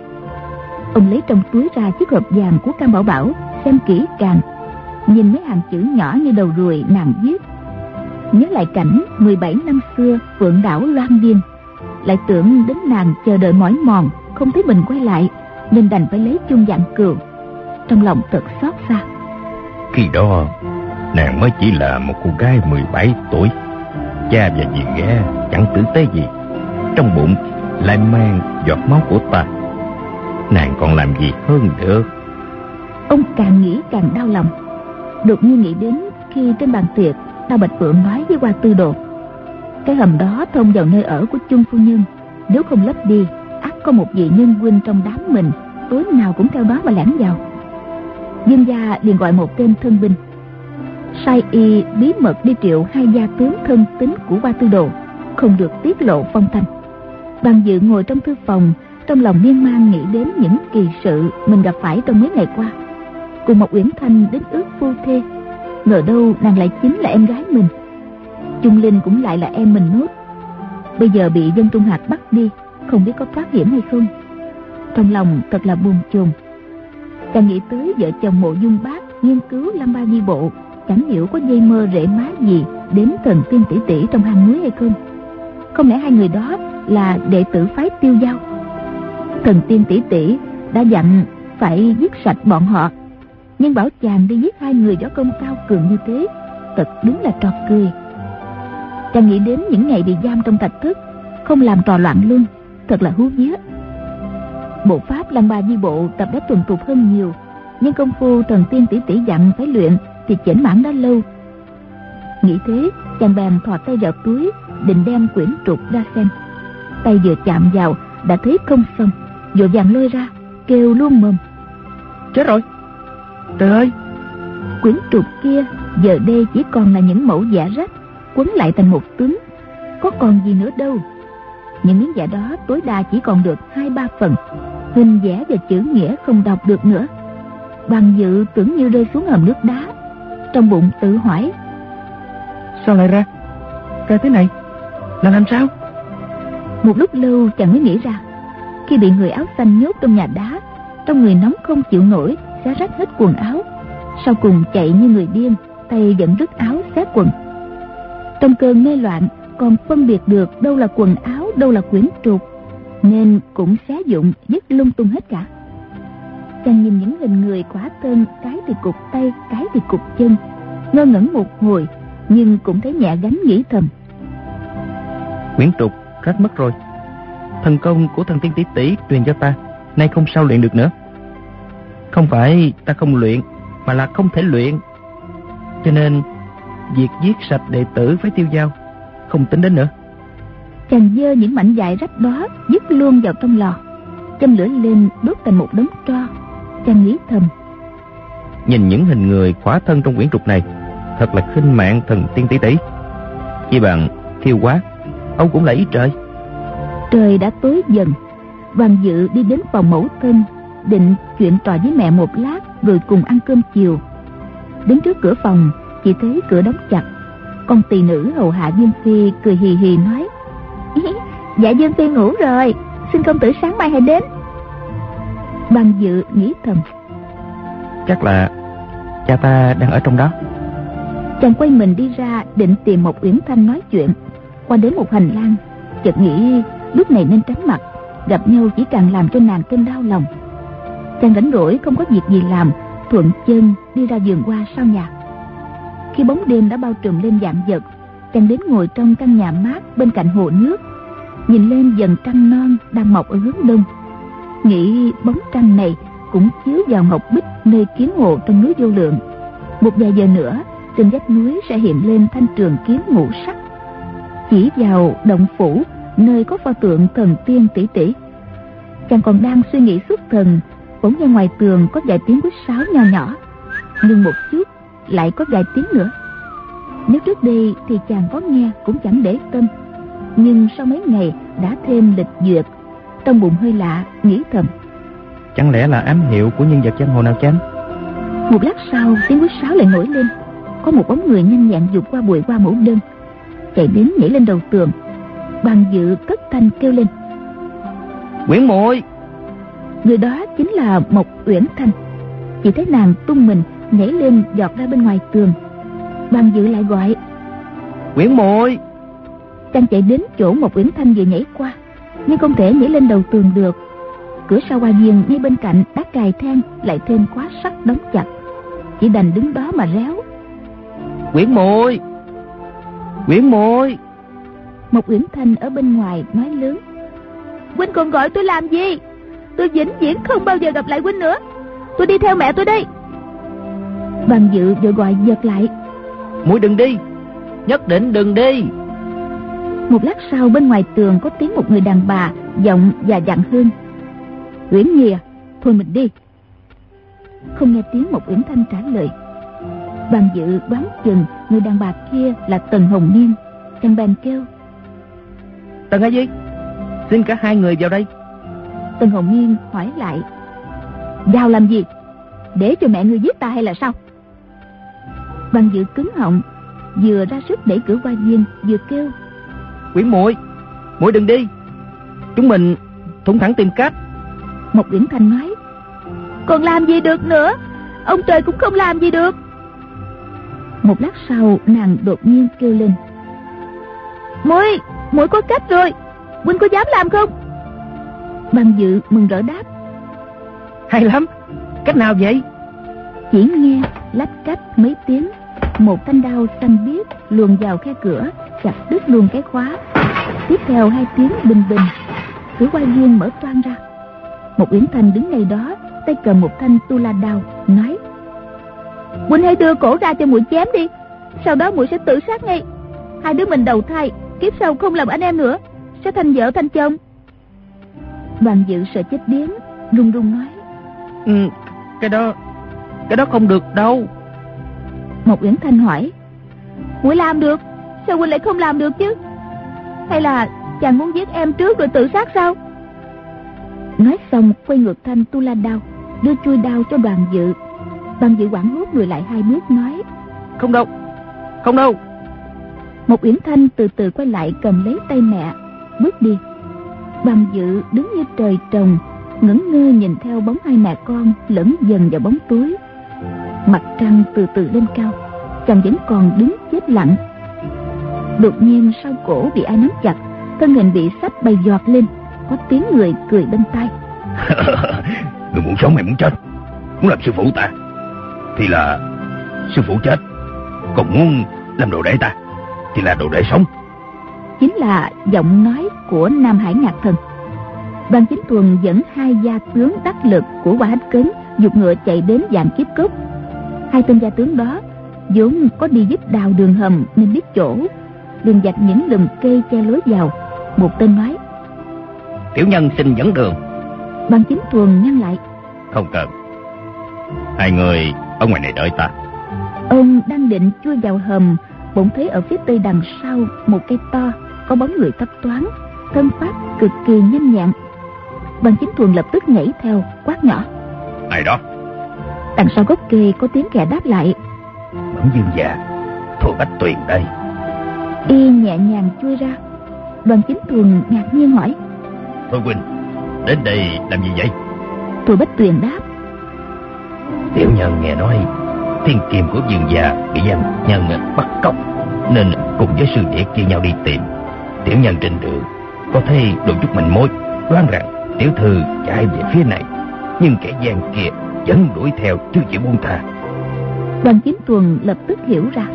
Ông lấy trong túi ra chiếc hộp vàng của Cam Bảo Bảo, xem kỹ càng, nhìn mấy hàng chữ nhỏ như đầu ruồi nàng viết. Nhớ lại cảnh mười bảy năm xưa Phượng Đảo loan điên, lại tưởng đến nàng chờ đợi mỏi mòn không thấy mình quay lại, nên đành phải lấy Chung Vạn Cừu. Trong lòng thật xót xa. Khi đó nàng mới chỉ là một cô gái mười bảy tuổi, cha và dì ghẻ chẳng tử tế gì, trong bụng lại mang giọt máu của ta, nàng còn làm gì hơn được. Ông càng nghĩ càng đau lòng. Đột nhiên nghĩ đến khi trên bàn tiệc Đao Bạch Phượng nói với Hoa Tư Đồ, cái hầm đó thông vào nơi ở của Chung phu nhân, nếu không lấp đi, ắt có một vị nhân huynh trong đám mình tối nào cũng theo đó mà lẻn vào. Dương gia liền gọi một tên thân binh, sai y bí mật đi triệu hai gia tướng thân tín của Hoa Tư Đồ, không được tiết lộ phong thanh. Đoàn Dự ngồi trong thư phòng, trong lòng miên man nghĩ đến những kỳ sự mình gặp phải trong mấy ngày qua, cùng một Uyển Thanh đến ước phu thê. Ngờ đâu nàng lại chính là em gái mình. Chung Linh cũng lại là em mình nốt. Bây giờ bị Dân Trung Hạc bắt đi, không biết có thoát hiểm hay không. Trong lòng thật là buồn chồn. Càng nghĩ tới vợ chồng Mộ Dung Bác nghiên cứu Lâm Ba Di Bộ, chẳng hiểu có dây mơ rễ má gì đến Thần Tiên tỷ tỷ trong hang núi hay không. Không lẽ hai người đó là đệ tử phái Tiêu Giao? Thần Tiên tỷ tỷ đã dặn phải giết sạch bọn họ, nhưng bảo chàng đi giết hai người võ công cao cường như thế, thật đúng là trò cười. Chàng nghĩ đến những ngày bị giam trong thạch thất, không làm trò loạn luân, thật là hú vía. Bộ pháp Lăng Ba Di Bộ tập đã thuần thục hơn nhiều, nhưng công phu Thần Tiên tỷ tỷ dặn phải luyện thì chểnh mãn đã lâu. Nghĩ thế, chàng bèn thò tay vào túi, định đem quyển trục ra xem. Tay vừa chạm vào đã thấy không xong, vội vàng lôi ra, kêu luôn mồm: Chết rồi! Trời ơi! Quyển trục kia giờ đây chỉ còn là những mẫu vẽ rách quấn lại thành một tướng, có còn gì nữa đâu. Những miếng vẽ đó tối đa chỉ còn được hai ba phần, hình vẽ và chữ nghĩa không đọc được nữa. Đoàn Dự tưởng như rơi xuống hầm nước đá, trong bụng tự hỏi: Sao lại ra ra thế này? Là làm sao? Một lúc lâu chàng mới nghĩ ra, khi bị người áo xanh nhốt trong nhà đá, trong người nóng không chịu nổi, xé rách hết quần áo, sau cùng chạy như người điên, tay vẫn rứt áo xé quần. Trong cơn mê loạn còn phân biệt được đâu là quần áo, đâu là quyển trục, nên cũng xé dụng vứt lung tung hết cả. Chàng nhìn những hình người khỏa thân, cái thì cụt tay, cái thì cụt chân, ngơ ngẩn một hồi, nhưng cũng thấy nhẹ gánh nghĩ thầm: Quyển trục rách mất rồi, Thần công của thần tiên tỷ tỷ truyền cho ta, nay không sao luyện được nữa. Không phải ta không luyện, mà là không thể luyện. Cho nên việc giết sạch đệ tử phải tiêu dao, không tính đến nữa. Chàng giơ những mảnh vải rách đó dứt luôn vào trong lò, châm lửa lên đốt thành một đống tro. Chàng nghĩ thầm: nhìn những hình người khỏa thân trong quyển trục này, thật là khinh mạng thần tiên tỷ tỷ. Chi bằng thiêu quá, ông cũng là ý trời. Trời đã tối dần. Hoàng Dự đi đến phòng mẫu thân, định chuyện trò với mẹ một lát rồi cùng ăn cơm chiều. Đến trước cửa phòng, chỉ thấy cửa đóng chặt. Con tỳ nữ hầu hạ Dương Phi cười hì hì nói: dạ Dương Phi ngủ rồi, xin công tử sáng mai hãy đến. Hoàng Dự nghĩ thầm: chắc là cha ta đang ở trong đó. Chàng quay mình đi ra định tìm một Uyển Thanh nói chuyện. Qua đến một hành lang, chợt nghĩ lúc này nên tránh mặt, gặp nhau chỉ càng làm cho nàng thêm đau lòng. Chàng rảnh rỗi không có việc gì làm, thuận chân đi ra vườn hoa sau nhà. Khi bóng đêm đã bao trùm lên vạn vật, chàng đến ngồi trong căn nhà mát bên cạnh hồ nước, nhìn lên dần trăng non đang mọc ở hướng đông. Nghĩ bóng trăng này cũng chiếu vào ngọc bích nơi kiếm hồ trong núi Vô Lượng. Một vài giờ nữa, trên vách núi sẽ hiện lên thanh trường kiếm ngũ sắc. Chỉ vào động phủ nơi có pho tượng thần tiên tỷ tỷ, chàng còn đang suy nghĩ xuất thần, bỗng nghe ngoài tường có vài tiếng huýt sáo nho nhỏ. Nhưng một chút lại có vài tiếng nữa. Nếu trước đây thì chàng có nghe cũng chẳng để tâm, nhưng sau mấy ngày đã thêm lịch duyệt, trong bụng hơi lạ, nghĩ thầm: chẳng lẽ là ám hiệu của nhân vật giang hồ nào chăng? Một lát sau, tiếng huýt sáo lại nổi lên. Có một bóng người nhanh nhẹn vụt qua bụi hoa mẫu đơn, chạy đến nhảy lên đầu tường. Hoàng Dự cất thanh kêu lên: Uyển muội! Người đó chính là Mộc Uyển Thanh. Chỉ thấy nàng tung mình nhảy lên giọt ra bên ngoài tường. Hoàng Dự lại gọi: Uyển muội! Chàng chạy đến chỗ Mộc Uyển Thanh vừa nhảy qua, nhưng không thể nhảy lên đầu tường được. Cửa sau hoa viên ngay bên cạnh đã cài then lại thêm khóa sắt đóng chặt, chỉ đành đứng đó mà réo: Uyển muội! Uyển muội! Mộc Uyển Thanh ở bên ngoài nói lớn: huynh còn gọi tôi làm gì? Tôi vĩnh viễn không bao giờ gặp lại huynh nữa. Tôi đi theo mẹ tôi đây. Hoàng Dự vội gọi giật lại: muội đừng đi, nhất định đừng đi. Một lát sau, bên ngoài tường có tiếng một người đàn bà giọng và dặn hơn: Uyển Nhi à, thôi mình đi. Không nghe tiếng Mộc Uyển Thanh trả lời. Hoàng Dự đoán chừng người đàn bà kia là Tần Hồng Niên. Chàng bèn kêu: Tần A Di, xin cả hai người vào đây. Tần Hồng Niên hỏi lại: vào làm gì? Để cho mẹ người giết ta hay là sao? Hoàng Dự cứng họng, vừa ra sức đẩy cửa hoa viên vừa kêu: Uyển muội, muội đừng đi, chúng mình thủng thẳng tìm cách. Mộc Uyển Thanh nói: còn làm gì được nữa, ông trời cũng không làm gì được. Một lát sau, nàng đột nhiên kêu lên: muội, muội có cách rồi, huynh có dám làm không? Hoàng Dự mừng rỡ đáp: hay lắm, cách nào vậy? Chỉ nghe lách cách mấy tiếng, một thanh đao xanh biếc luồn vào khe cửa, chặt đứt luôn cái khóa. Tiếp theo hai tiếng bình bình, cửa hoa viên mở toang ra. Một Uyển Thanh đứng ngay đó, tay cầm một thanh tu la đao, nói: huynh hãy đưa cổ ra cho muội chém đi, sau đó muội sẽ tự sát ngay. Hai đứa mình đầu thai, kiếp sau không làm anh em nữa, sẽ thành vợ thành chồng. Hoàng Dự sợ chết điếng, run run nói: ừ, cái đó cái đó không được đâu. Một Uyển Thanh hỏi: muội làm được, sao huynh lại không làm được chứ? Hay là chàng muốn giết em trước rồi tự sát sao? Nói xong quay ngược thanh tu la đao, đưa chui đao cho Đoàn Dự. Đoàn Dự hoảng hốt lùi lại hai bước nói: không đâu, không đâu. Một Uyển Thanh từ từ quay lại cầm lấy tay mẹ, bước đi. Đoàn Dự đứng như trời trồng, ngẩn ngơ nhìn theo bóng hai mẹ con lẫn dần vào bóng tối. Mặt trăng từ từ lên cao, chàng vẫn còn đứng chết lặng. Đột nhiên sau cổ bị ai nắm chặt, thân hình bị xách bay giọt lên. Có tiếng người cười bên tai: người muốn sống hay muốn chết? Muốn làm sư phụ ta thì là sư phụ chết, còn muốn làm đồ đệ ta thì là đồ đệ sống. Chính là giọng nói của Nam Hải Ngạc Thần. Đoàn Chính Thuần dẫn hai gia tướng đắc lực của Qua Hách Cấn giục ngựa chạy đến Vạn Kiếp Cốc. Hai tên gia tướng đó vốn có đi giúp đào đường hầm nên biết chỗ, liền vạch những lùm cây che lối vào. Một tên nói: tiểu nhân xin dẫn đường. Đoàn Chính Thuần ngăn lại: không cần, hai người ở ngoài này đợi ta. Ông đang định chui vào hầm, bỗng thấy ở phía tây đằng sau một cây to có bóng người thấp thoáng, thân pháp cực kỳ nhanh nhẹn. Đoàn Chính Thuần lập tức nhảy theo, quát nhỏ: ai đó? Đằng sau gốc cây có tiếng kẻ đáp lại: Bẩm vương gia, Thôi Bách Tuyền đây. Y nhẹ nhàng chui ra. Đoàn Chính Thuần ngạc nhiên hỏi: Thôi huynh, đến đây làm gì vậy? Thôi Bách Tuyền đáp: Tiểu nhân nghe nói thiên kiềm của vương gia bị giam nhân bắt cóc, nên cùng với sư điệt chia nhau đi tìm. Tiểu nhân trên đường có thấy đôi chút manh mối, đoán rằng tiểu thư chạy về phía này, nhưng kẻ gian kia vẫn đuổi theo chưa chịu buông tha. Đoàn Chính Thuần lập tức hiểu ra.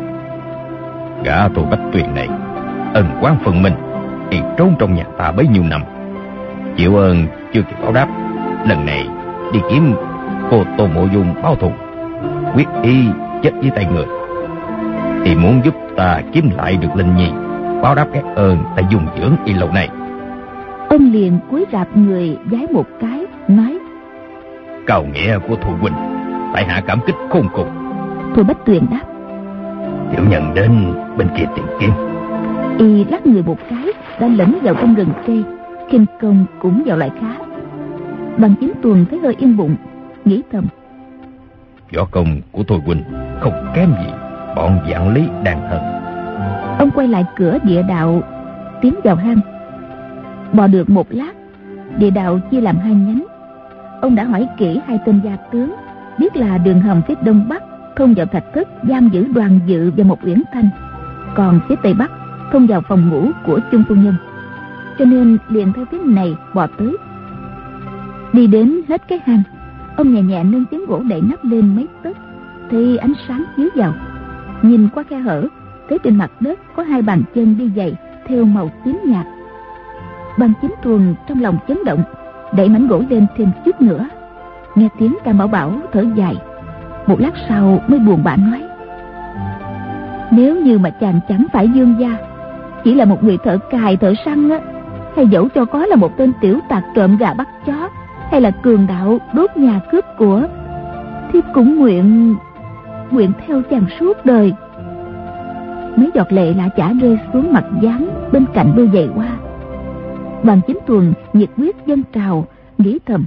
Gã Thôi Bách Tuyền này ân oán phần mình, y trốn trong nhà ta bấy nhiêu năm, chịu ơn chưa kịp báo đáp. Lần này đi kiếm cô Tô Mộ Dung báo thù, quyết y chết với tay người, thì muốn giúp ta kiếm lại được Linh Nhi, báo đáp cái ơn ta dung dưỡng y lâu nay. Ông liền cúi rạp người vái một cái, nói: Cầu nghĩa của Thôi huynh, tại hạ cảm kích khôn cùng. Thôi Bách Tuyền đáp: Tiểu nhân đến bên kia tìm kiếm. Y lắc người một cái đã lẫn vào trong rừng cây, khinh công cũng vào lại khá. Đoàn Chính Thuần thấy hơi yên bụng, nghĩ thầm: võ công của Thôi huynh không kém gì bọn Vạn Lý Đàn Thần. Ông quay lại cửa địa đạo, tiến vào hang. Bò được một lát, địa đạo chia làm hai nhánh. Ông đã hỏi kỹ hai tên gia tướng, biết là đường hầm phía đông bắc thông vào thạch thất giam giữ Đoàn Dự và một Uyển Thanh, còn phía tây bắc thông vào phòng ngủ của Chung phu nhân, cho nên liền theo phía này bò tới. Đi đến hết cái hang, ông nhẹ nhẹ nâng tiếng gỗ đậy nắp lên mấy tấc, thì ánh sáng chiếu vào. Nhìn qua khe hở, thấy trên mặt đất có hai bàn chân đi giày theo màu tím nhạt. Đoàn Chính Thuần trong lòng chấn động, đẩy mảnh gỗ lên thêm chút nữa. Nghe tiếng Cam Bảo Bảo thở dài, một lát sau mới buồn bã nói: Nếu như mà chàng chẳng phải dương gia, chỉ là một người thợ cài thợ săn á, hay dẫu cho có là một tên tiểu tặc trộm gà bắt chó, hay là cường đạo đốt nhà cướp của, thiếp cũng nguyện nguyện theo chàng suốt đời. Mấy giọt lệ lạ chả rơi xuống mặt gián bên cạnh đôi giày hoa. Đoàn Chính Thuần nhiệt huyết dâng trào, nghĩ thầm: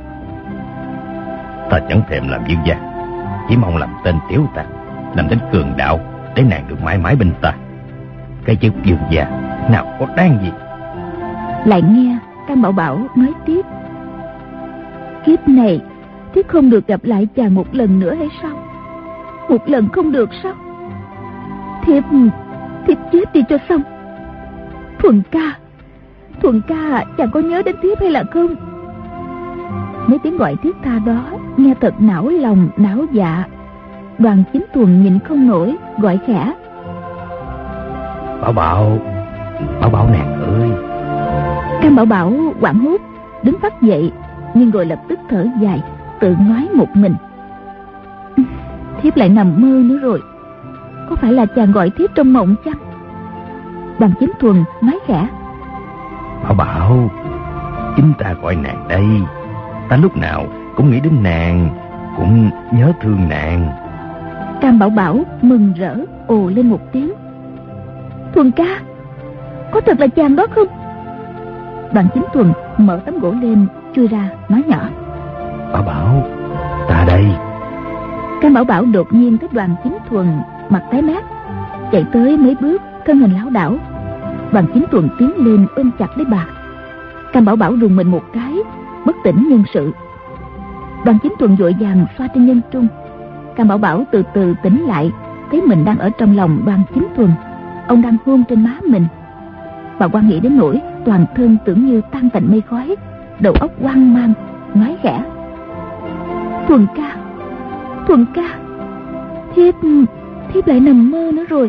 Ta chẳng thèm làm dương gia, chỉ mong làm tên tiểu tặc, làm tên cường đạo, để nàng được mãi mãi bên ta. Cái chức dương gia nào có đáng gì. Lại nghe Cam Bảo Bảo nói tiếp: Kiếp này thiếp không được gặp lại chàng một lần nữa hay sao? Một lần không được sao? Thiếp thiếp chết đi cho xong. Thuần ca, Thuần ca, chàng có nhớ đến thiếp hay là không? Mấy tiếng gọi thiết tha đó nghe thật não lòng não dạ. Đoàn Chính Thuần nhịn không nổi, gọi khẽ: Bảo Bảo, Bảo Bảo nàng ơi. Cam Bảo Bảo hoảng hốt đứng phát dậy, nhưng rồi lập tức thở dài, tự nói một mình: Thiếp lại nằm mơ nữa rồi. Có phải là chàng gọi thiếp trong mộng chăng? Đoàn Chính Thuần nói khẽ: Bảo Bảo, chính ta gọi nàng đây. Ta lúc nào cũng nghĩ đến nàng, cũng nhớ thương nàng. Cam Bảo Bảo mừng rỡ ồ lên một tiếng: Thuần ca, có thật là chàng đó không? Đoàn Chính Thuần mở tấm gỗ lên, chui ra nói nhỏ: Bảo Bảo, ta đây. Cam Bảo Bảo đột nhiên thấy Đoàn Chính Thuần mặt tái mét, chạy tới mấy bước, thân hình lảo đảo. Đoàn Chính Thuần tiến lên ôm chặt lấy bà. Cam Bảo Bảo rùng mình một cái, bất tỉnh nhân sự. Đoàn Chính Thuần vội vàng xoa trên nhân trung. Cam Bảo Bảo từ từ tỉnh lại, thấy mình đang ở trong lòng Đoàn Chính Thuần, ông đang hôn trên má mình. Bà quan nghĩ đến nỗi toàn thân tưởng như tan thành mây khói, đầu óc hoang mang, nói khẽ: Thuần ca, Thuần ca, thiếp thiếp lại nằm mơ nữa rồi.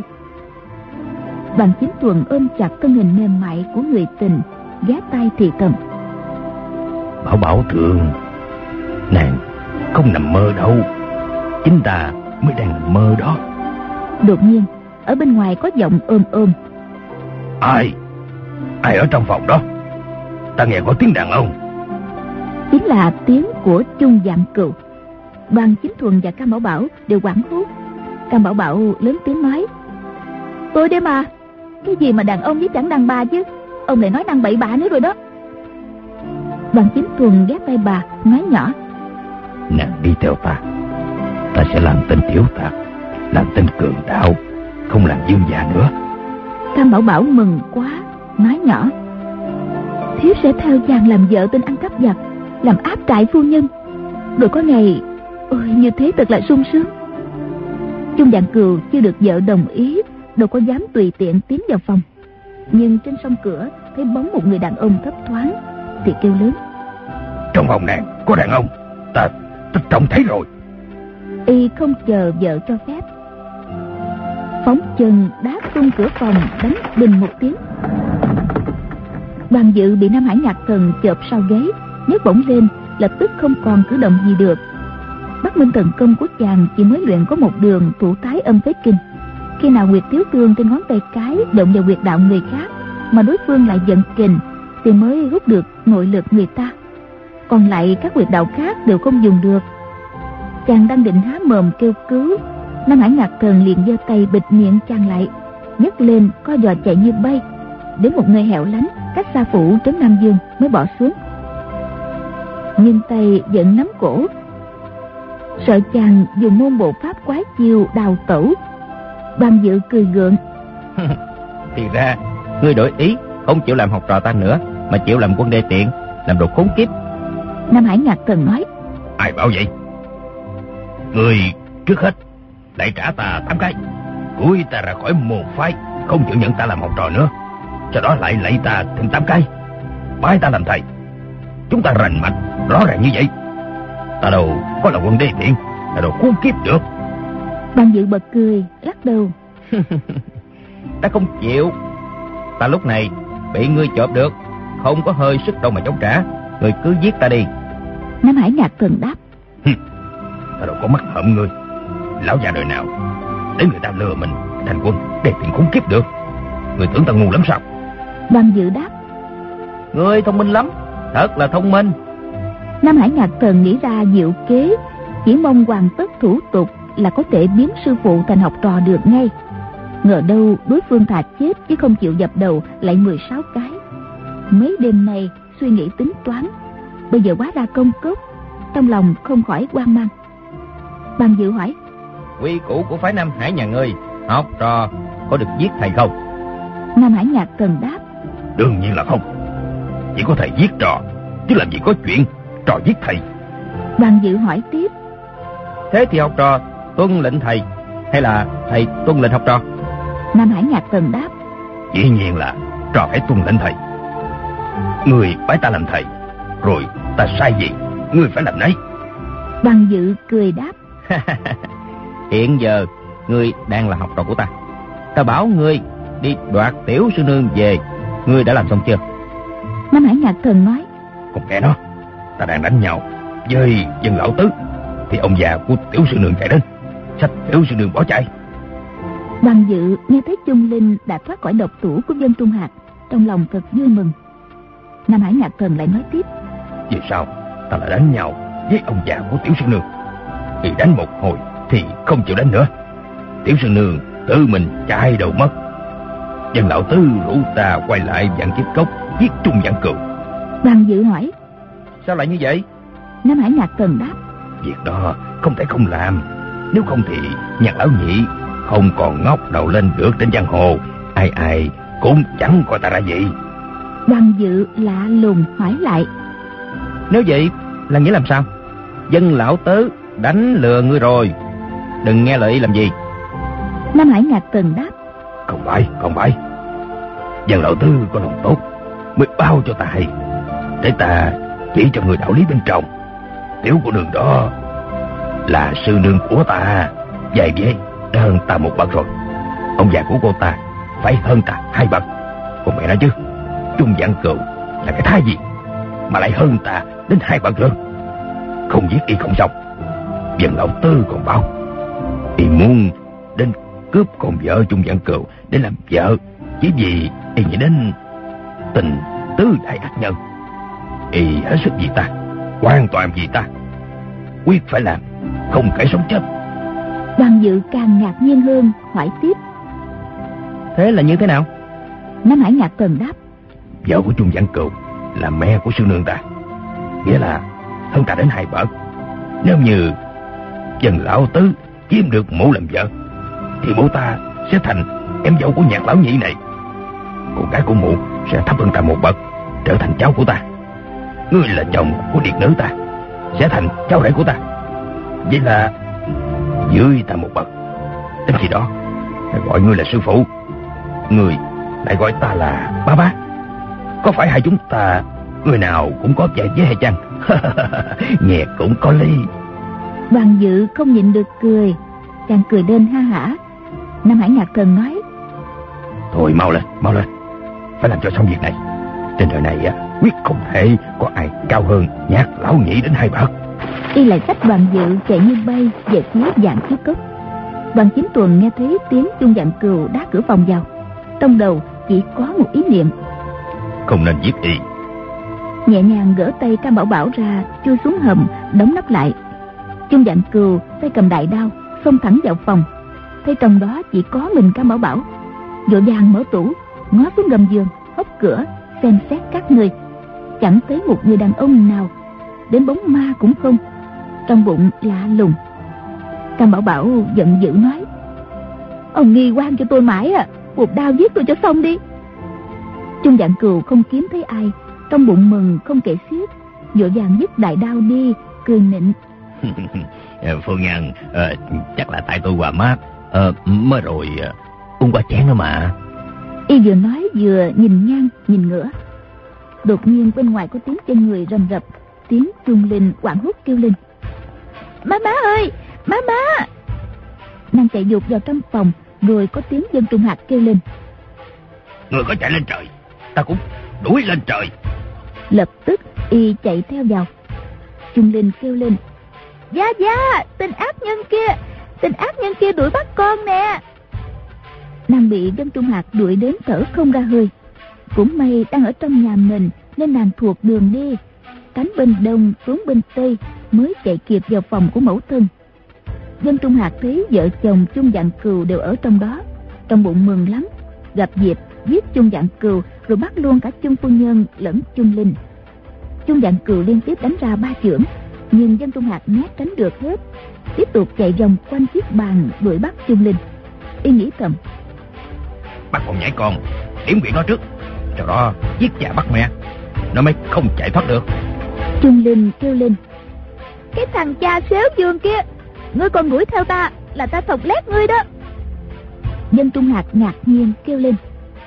Đoàn Chính Thuần ôm chặt thân hình mềm mại của người tình, ghé tai thì thầm: Bảo Bảo thường, nàng không nằm mơ đâu, chính ta mới đang nằm mơ đó. Đột nhiên ở bên ngoài có giọng ôm ôm. Ai? Ai ở trong phòng đó? Ta nghe có tiếng đàn ông. Chính là tiếng của Chung Dạng Cừu. Đoàn Chính Thuần và Cam Bảo Bảo đều hoảng hốt. Cam Bảo Bảo lớn tiếng nói: Tôi đây mà, cái gì mà đàn ông với chẳng đàn bà chứ, ông lại nói năng bậy bạ nữa rồi đó. Đoàn Chính Thuần ghé tay bà nói nhỏ: Nàng đi theo ta, ta sẽ làm tên tiểu tạc, làm tên cường đạo, không làm dương già nữa. Cam Bảo Bảo mừng quá, nói nhỏ: Thiếp sẽ theo chàng làm vợ tên ăn cắp giặc, làm áp trại phu nhân. Rồi có ngày, ôi như thế thật là sung sướng. Chung Dạng Cừu chưa được vợ đồng ý, đâu có dám tùy tiện tiến vào phòng. Nhưng trên song cửa thấy bóng một người đàn ông thấp thoáng, thì kêu lớn: Trong phòng nàng có đàn ông, ta, ta trông thấy rồi. Y không chờ vợ cho phép, phóng chân đá tung cửa phòng, đánh bình một tiếng. Đoàn Dự bị Nam Hải Ngạc Thần chộp sau ghế, nhấc bổng lên, lập tức không còn cử động gì được. Bắc Minh Thần Công của chàng chỉ mới luyện có một đường thủ thái âm phế kinh. Khi nào huyệt thiếu tương trên ngón tay cái động vào huyệt đạo người khác, mà đối phương lại giận kình, thì mới rút được nội lực người ta. Còn lại các huyệt đạo khác đều không dùng được. Chàng đang định há mồm kêu cứu, Nam Hải Ngạc Thần liền giơ tay bịt miệng chàng lại, nhấc lên co giò chạy như bay đến một nơi hẻo lánh cách xa phủ trấn Nam Dương mới bỏ xuống. Nhưng tay vẫn nắm cổ, sợ chàng dùng môn bộ pháp quái chiêu đào tẩu. Đoàn Dự cười gượng: Thì ra ngươi đổi ý, không chịu làm học trò ta nữa, mà chịu làm quân đê tiện, làm đồ khốn kiếp. Nam Hải Ngạc Thần nói: Ai bảo vậy? Ngươi trước hết lại trả ta tám cái, đuổi ta ra khỏi môn phái, không chịu nhận ta làm học trò nữa. Sau đó lại lạy ta thêm tám cái, bái ta làm thầy. Chúng ta rành mạch rõ ràng như vậy. Ta đâu có là quân đê tiện, là đồ khốn kiếp được. Đoàn Dự bật cười lắc đầu: Ta không chịu. Ta lúc này bị ngươi chộp được, không có hơi sức đâu mà chống trả. Ngươi cứ giết ta đi. Nam Hải Ngạc Thần đáp: Ta đâu có mắc hậm ngươi. Lão già đời nào để người ta lừa mình thành quân đê tiện khốn kiếp được? Ngươi tưởng ta ngu lắm sao? Đoàn Dự đáp: Ngươi thông minh lắm, thật là thông minh. Nam Hải Ngạc Thần nghĩ ra diệu kế, chỉ mong hoàn tất thủ tục là có thể biến sư phụ thành học trò được ngay. Ngờ đâu đối phương thà chết chứ không chịu dập đầu lại mười sáu cái. Mấy đêm nay suy nghĩ tính toán, bây giờ hóa ra công cốc, trong lòng không khỏi hoang mang. Đoàn Dự hỏi: Quy củ của phái Nam Hải nhà ngươi, học trò có được giết thầy không? Nam Hải Ngạc Thần đáp: Đương nhiên là không. Chỉ có thầy giết trò, chứ làm gì có chuyện trò giết thầy. Đoàn Dự hỏi tiếp: Thế thì học trò tuân lệnh thầy, hay là thầy tuân lệnh học trò? Nam Hải Ngạc Thần đáp: Dĩ nhiên là trò phải tuân lệnh thầy. Người bái ta làm thầy, rồi ta sai gì ngươi phải làm nấy. Đoàn Dự cười đáp: Hiện giờ ngươi đang là học trò của ta. Ta bảo ngươi đi đoạt tiểu sư nương về, ngươi đã làm xong chưa? Nam Hải Ngạc Thần nói: Còn kẻ nó, ta đang đánh nhau với dân lão tứ, thì ông già của tiểu sư nương chạy đến, xách tiểu sư nương bỏ chạy. Đoàn Dự nghe thấy Chung Linh đã thoát khỏi độc thủ của dân Trung Hạt, trong lòng thật vui mừng. Nam Hải Ngạc Thần lại nói tiếp: Vì sao ta lại đánh nhau với ông già của tiểu sư nương? Vì đánh một hồi thì không chịu đánh nữa, tiểu sư nương tự mình chạy đầu mất. Dân lão tứ rủ ta quay lại Vạn Kiếp Cốc giết Chung Dạng Cừu. Đoàn Dự hỏi: Sao lại như vậy? Nam Hải Ngạc Thần đáp: Việc đó không thể không làm, nếu không thì Nhạc lão nhị không còn ngóc đầu lên được trên giang hồ, ai ai cũng chẳng coi ta ra gì. Đoàn Dự lạ lùng hỏi lại: Nếu vậy là nghĩa làm sao? Dân lão tứ đánh lừa ngươi rồi, đừng nghe lời ý làm gì. Nam Hải Ngạc Thần đáp: Không phải, không phải. Dân lão tứ có lòng tốt mới bao cho ta hay, để ta chỉ cho người đạo lý bên trong. Tiểu cô nương đó là sư nương của ta, dài dế đã hơn ta một bậc rồi. Ông già của cô ta phải hơn ta hai bậc. Còn mẹ nói chứ, Chung Dạng Cừu là cái thá gì mà lại hơn ta đến hai bậc lần. Không giết y không xong, Dân Lão Tư còn bảo y muốn đến cướp con vợ Chung Vạn Cừu để làm vợ, chỉ vì y nghĩ đến tình tứ đại ác nhân. Y hết sức vì ta, hoàn toàn vì ta, quyết phải làm, không kể sống chết. Đoàn Dự càng ngạc nhiên hơn, hỏi tiếp: Thế là như thế nào? Nam Hải Ngạc Thần đáp: Vợ của Chung Vạn Cừu là mẹ của sư nương ta, nghĩa là hơn ta đến hai bậc. Nếu như Dân Lão Tứ chiếm được mụ làm vợ, thì mụ ta sẽ thành em dâu của Nhạc Lão Nhị này. Con gái của mụ sẽ thấp hơn ta một bậc, trở thành cháu của ta. Ngươi là chồng của điệt nữ ta, sẽ thành cháu rể của ta. Vậy là dưới ta một bậc. Đến khi đó ta gọi ngươi là sư phụ, ngươi lại gọi ta là ba ba. Có phải hai chúng ta người nào cũng có vợ với hay chăng? Nghe cũng có lý. Đoàn Dự không nhịn được cười, chàng cười lên ha hả. Nam Hải Ngạc Thần nói: Thôi mau lên, mau lên, phải làm cho xong việc này. Trên đời này á, quyết không thể có ai cao hơn Nhạc Lão Nhị đến hai bậc. Y lại xách Đoàn Dự chạy như bay về phía Vạn Kiếp Cốc. Đoàn Chính Tuần nghe thấy tiếng Chung Vạn Cừu đá cửa phòng vào, trong đầu chỉ có một ý niệm: không nên giết y. Nhẹ nhàng gỡ tay Cam Bảo Bảo ra, chui xuống hầm, đóng nắp lại. Chung Vạn Cừu tay cầm đại đao xông thẳng vào phòng, thấy trong đó chỉ có mình Cam Bảo Bảo, vội vàng mở tủ, ngó xuống gầm giường, hốc cửa xem xét các nơi, chẳng thấy một người đàn ông nào, đến bóng ma cũng không. Trong bụng lạ lùng. Cam Bảo Bảo giận dữ nói: Ông nghi quan cho tôi mãi à, một đao giết tôi cho xong đi. Chung Vạn Cừu không kiếm thấy ai, trong bụng mừng không kể xiết, vội vàng dứt đại đao đi, cười nịnh: Phu nhân, uh, chắc là tại tôi qua mát, uh, mới rồi uh, uống qua chén nữa mà. Y vừa nói vừa nhìn ngang nhìn ngửa. Đột nhiên bên ngoài có tiếng chân người rầm rập, tiếng Trung Linh hoảng hốt kêu lên: Má má ơi, má má! Nàng chạy vụt vào trong phòng, rồi có tiếng Dân Trung Hạc kêu lên: Người có chạy lên trời, ta cũng đuổi lên trời. Lập tức y chạy theo vào. Trung Linh kêu lên: Gia Gia, tên ác nhân kia, tên ác nhân kia đuổi bắt con nè. Nàng bị Dân Trung Hạc đuổi đến thở không ra hơi. Cũng may đang ở trong nhà mình nên nàng thuộc đường đi, cánh bên đông xuống bên tây mới chạy kịp vào phòng của mẫu thân. Dân Trung Hạc thấy vợ chồng Chung Vạn Cừu đều ở trong đó, trong bụng mừng lắm, gặp dịp giết Chung Vạn Cừu rồi bắt luôn cả Chung phu nhân lẫn Chung Linh. Chung Vạn Cừu liên tiếp đánh ra ba chưởng, nhưng Dân Trung Hạc né tránh được hết, tiếp tục chạy vòng quanh chiếc bàn đuổi bắt Chung Linh. Y nghĩ thầm: Bắt con nhảy con, điểm quyện nó trước, sau đó giết cha bắt mẹ, nó mới không chạy thoát được. Chung Linh kêu lên: Cái thằng cha xéo giường kia, ngươi còn đuổi theo ta là ta thọc lét ngươi đó. Dân Trung Hạc ngạc nhiên kêu lên: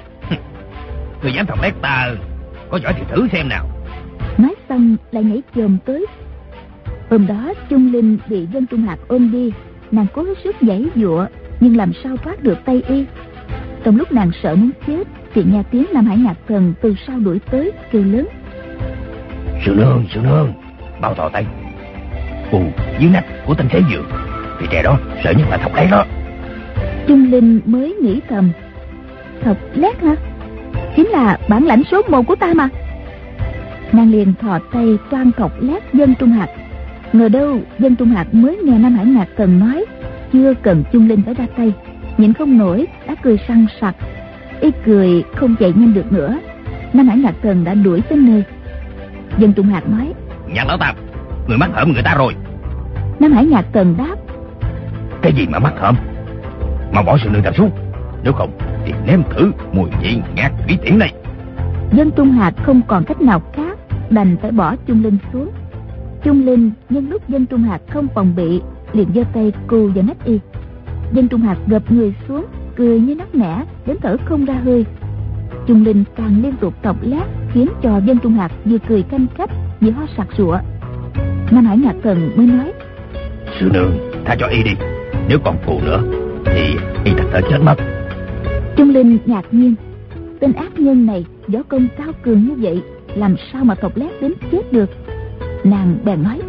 Ngươi dám thọc lét ta, có giỏi thì thử xem nào. Nói xong lại nhảy chồm tới. Hôm đó Chung Linh bị Dân Trung Hạc ôm đi, nàng cố hết sức giãy giụa nhưng làm sao thoát được tay y. Trong lúc nàng sợ muốn chết thì nghe tiếng Nam Hải Ngạc Thần từ sau đuổi tới, kêu lớn: Sư nương, sư nương, bao thò tay. Ù, dưới nách của tên thế dược, thì trẻ đó sợ nhất là thọc lét đó. Chung Linh mới nghĩ thầm: Thọc lét hả? Chính là bản lãnh số một của ta mà. Nàng liền thò tay toan thọc lét Dân Trung Hạc. Ngờ đâu Dân Trung Hạc mới nghe Nam Hải Ngạc Thần nói chưa cần Chung Linh phải ra tay, nhịn không nổi đã cười săn sặc. Y cười không chạy nhanh được nữa, Nam Hải Ngạc Thần đã đuổi tới nơi. Dân Trung Hạc nói: Nhạc Lão Tam, người mắc hởm người ta rồi. Nam Hải Ngạc Thần đáp: Cái gì mà mắc hởm? Mà bỏ sư nương ta xuống, nếu không thì nếm thử mùi vị ngạt thủy tiễn này. Dân Trung Hạc không còn cách nào khác, đành phải bỏ Chung Linh xuống. Chung Linh nhân lúc Dân Trung Hạc không phòng bị, liền giơ tay cù vào nách y. Dân Trung Hạc gập người xuống, cười như nắc nẻ đến thở không ra hơi. Chung Linh càng liên tục thọc lét, khiến cho Dân Trung Hạc vừa cười canh cách vừa ho sặc sụa. Nam Hải Ngạc Thần mới nói: Sư nương, tha cho y đi, nếu còn phù nữa thì y thật sự chết mất. Chung Linh ngạc nhiên, tên ác nhân này võ công cao cường như vậy làm sao mà Thọc Lét đến chết được. Nàng bèn nói: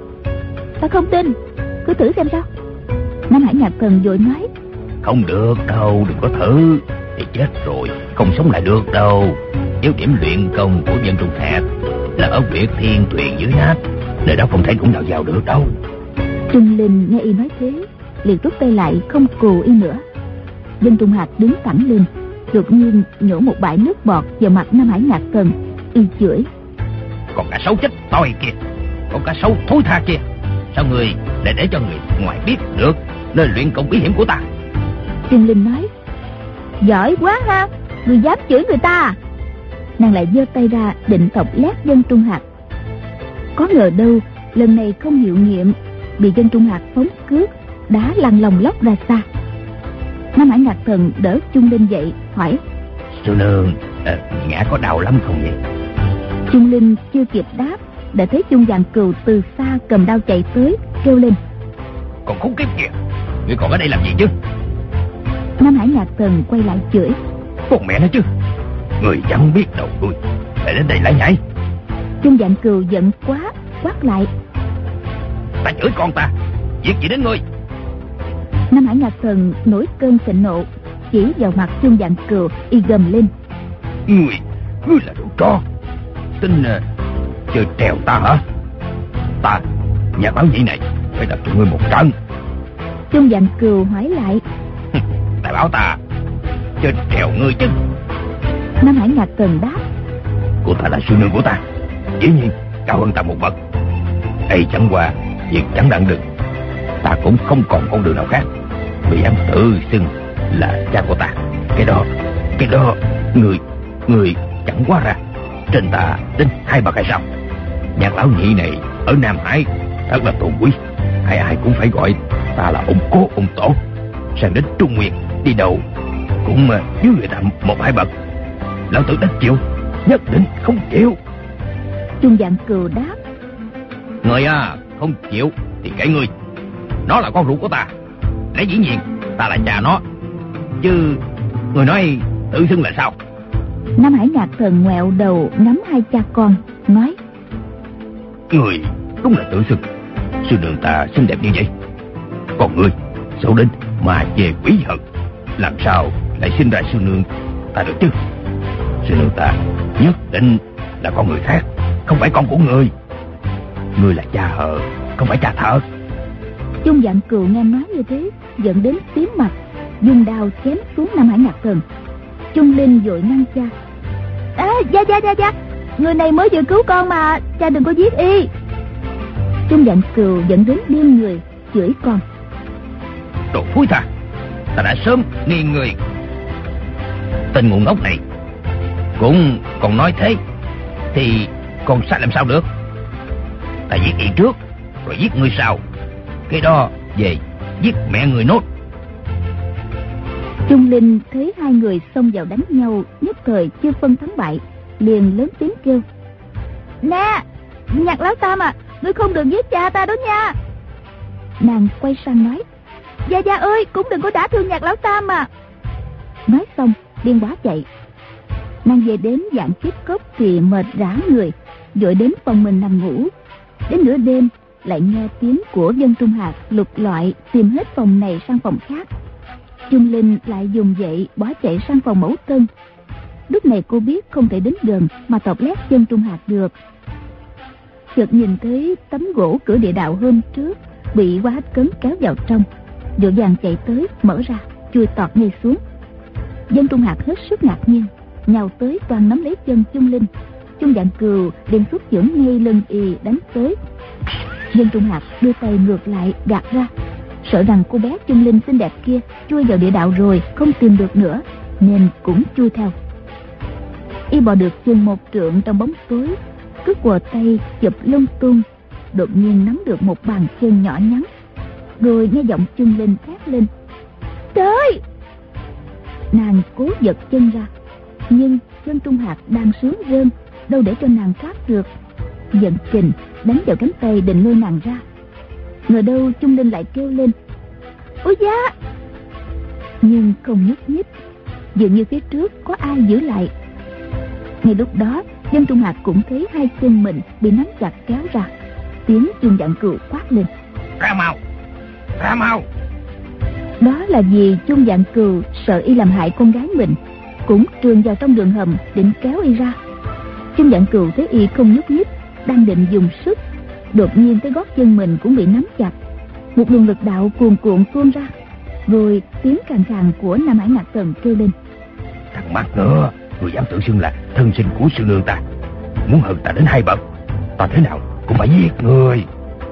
Ta không tin, cứ thử xem sao. Nam Hải Nhạc Thần vội nói: Không được đâu, đừng có thử, thì chết rồi không sống lại được đâu. Nếu điểm luyện công của Dân Trung Hạc là ở Nguyệt Thiên Tuyền dưới nát, nơi đó không thể cũng nào vào được đâu. Trung Linh nghe y nói thế, liền rút tay lại không cù y nữa. Dân Trung Hạc đứng thẳng lên, đột nhiên nhổ một bãi nước bọt vào mặt Nam Hải Nhạc Thần, y chửi: Còn cả sấu chết toi kìa, còn cả sấu thối tha kia, sao người lại để cho người ngoài biết được nơi luyện công bí hiểm của ta? Trung Linh nói: Giỏi quá ha, người dám chửi người ta à? Nàng lại giơ tay ra định Thọc Lét Dân Trung Hạc. Có ngờ đâu lần này không hiệu nghiệm, bị Dân Trung Hạc phóng cước đá lăn lòng lóc ra xa. Nam Hải Nhạc Thần đỡ Trung Linh dậy hỏi: Sư nương, à, ngã có đau lắm không vậy? Trung Linh chưa kịp đáp, đã thấy Chung Vạn Cừu từ xa cầm đao chạy tới, kêu lên: Còn khốn kiếp kìa, ngươi còn ở đây làm gì chứ? Nam Hải Nhạc Thần quay lại chửi: Con mẹ nó chứ, người chẳng biết đầu đuôi, lại đến đây lại nhảy. Chung Vạn Cừu giận quá, quát lại: Ta chửi con ta, việc gì đến ngươi? Nam Hải Nhạc Thần nổi cơn thịnh nộ, chỉ vào mặt Chung Vạn Cừu, y gầm lên: Ngươi, ngươi là đồ trò, tin uh, chơi trèo ta hả? Ta, nhà báo nhị này, phải đập cho ngươi một trận. Chung Vạn Cừu hỏi lại: Ta bảo ta chơi trèo ngươi chứ? Nam Hải Nhạc Thần đáp: Cô ta là sư nương của ta, dĩ nhiên cao hơn ta một bậc. Đây chẳng qua việc chẳng đặng được, ta cũng không còn con đường nào khác, bị hắn tự xưng là cha của ta. Cái đó, cái đó, người, người chẳng quá ra trên ta đến hai bậc hay sao? Nhạc lão nhị này ở Nam Hải thật là tôn quý, ai ai cũng phải gọi ta là ông cố ông tổ. Sang đến Trung Nguyên đi đâu cũng dưới người ta một hai bậc, lão tử đã chịu, nhất định không chịu. Chung Vạn Cừu đáp: Người à, không chịu thì kệ ngươi, nó là con ruột của ta, lẽ dĩ nhiên ta là cha nó, chứ người nói tự xưng là sao? Nam Hải Nhạc Thần ngoẹo đầu ngắm hai cha con, nói: Người đúng là tự xưng, sư nương ta xinh đẹp như vậy, còn ngươi xấu đến mà về quý hận, làm sao lại sinh ra sư nương ta được chứ? Sư nương ta nhất định là con người khác, không phải con của ngươi. Ngươi là cha hờ, không phải cha thật. Chung Vạn Cừu nghe nói như thế, giận đến tím mặt, dùng đao chém xuống Nam Hải Nhạc Thần. Chung Linh vội ngăn cha: À, dạ dạ dạ dạ, người này mới vừa cứu con mà, cha đừng có giết y. Chung Vạn Cừu dẫn đến điên người, chửi con: Đồ thúi tha, ta đã sớm nghi người. Tên ngu ngốc này cũng còn nói thế, thì còn sai làm sao được? Ta giết y trước, rồi giết ngươi sau, cái đó về giết mẹ người nốt. Trung Linh thấy hai người xông vào đánh nhau, nhất thời chưa phân thắng bại, liền lớn tiếng kêu: Nè, Nhạc lão tam à, ngươi không được giết cha ta đó nha. Nàng quay sang nói: Gia Gia ơi, cũng đừng có đả thương Nhạc lão tam mà. Nói xong điên bá chạy. Nàng về đến dạng kiếp cốc thì mệt rã người, vội đến phòng mình nằm ngủ. Đến nửa đêm lại nghe tiếng của Dân Trung Hạc lục lọi tìm hết phòng này sang phòng khác. Trung Linh lại dùng dậy bó chạy sang phòng mẫu tân. Lúc này cô biết không thể đến gần mà Thọc Lét Dân Trung Hạc được. Chợt nhìn thấy tấm gỗ cửa địa đạo hôm trước bị quá cấn kéo vào trong, vội vàng chạy tới mở ra, chui tọt ngay xuống. Dân Trung Hạc hết sức ngạc nhiên, nhào tới toàn nắm lấy chân Trung Linh. Chung Vạn Cừu liền xuất chưởng ngay lưng y đánh tới. Dân Trung Hạc đưa tay ngược lại gạt ra, sợ rằng cô bé Trung Linh xinh đẹp kia chui vào địa đạo rồi không tìm được nữa, nên cũng chui theo. Y bò được chừng một trượng trong bóng tối, cứ quờ tay chụp lung tung, đột nhiên nắm được một bàn chân nhỏ nhắn, rồi nghe giọng Trung Linh thét lên: Trời! Nàng cố giật chân ra, nhưng Dân Trung Hạc đang sướng rơn, đâu để cho nàng thoát được. Giận kình đánh vào cánh tay định lôi nàng ra. Ngờ đâu Trung Linh lại kêu lên: Ôi da! Nhưng không nhúc nhích, dường như phía trước có ai giữ lại. Ngay lúc đó Dân Trung Hạc cũng thấy hai chân mình bị nắm chặt kéo ra. Tiếng Chung Vạn Cừu quát lên: Ra mau, ra mau. Đó là vì Chung Vạn Cừu sợ y làm hại con gái mình, cũng trườn vào trong đường hầm định kéo y ra. Chung Vạn Cừu thấy y không nhúc nhích, đang định dùng sức, đột nhiên cái gót chân mình cũng bị nắm chặt. Một luồng lực đạo cuồn cuộn tuôn ra, rồi tiếng khàn khàn của Nam Hải Ngạc Tần kêu lên: Thằng mắt nữa, người dám tự xưng là thân sinh của sư nương ta, muốn hận ta đến hai bậc, ta thế nào cũng phải giết người.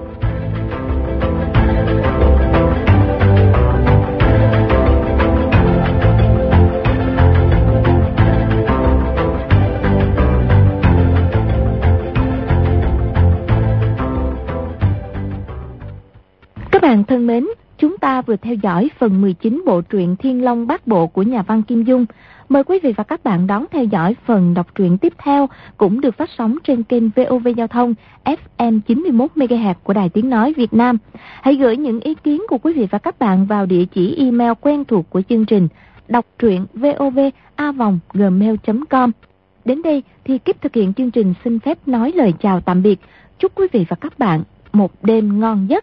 Các bạn thân mến, chúng ta vừa theo dõi phần mười chín bộ truyện Thiên Long Bát Bộ của nhà văn Kim Dung. Mời quý vị và các bạn đón theo dõi phần đọc truyện tiếp theo, cũng được phát sóng trên kênh vê o vê Giao thông ép em chín mươi mốt mê ga héc của Đài Tiếng Nói Việt Nam. Hãy gửi những ý kiến của quý vị và các bạn vào địa chỉ email quen thuộc của chương trình đọc truyện vov a vòng gmail chấm com. Đến đây thì kíp thực hiện chương trình xin phép nói lời chào tạm biệt. Chúc quý vị và các bạn một đêm ngon giấc.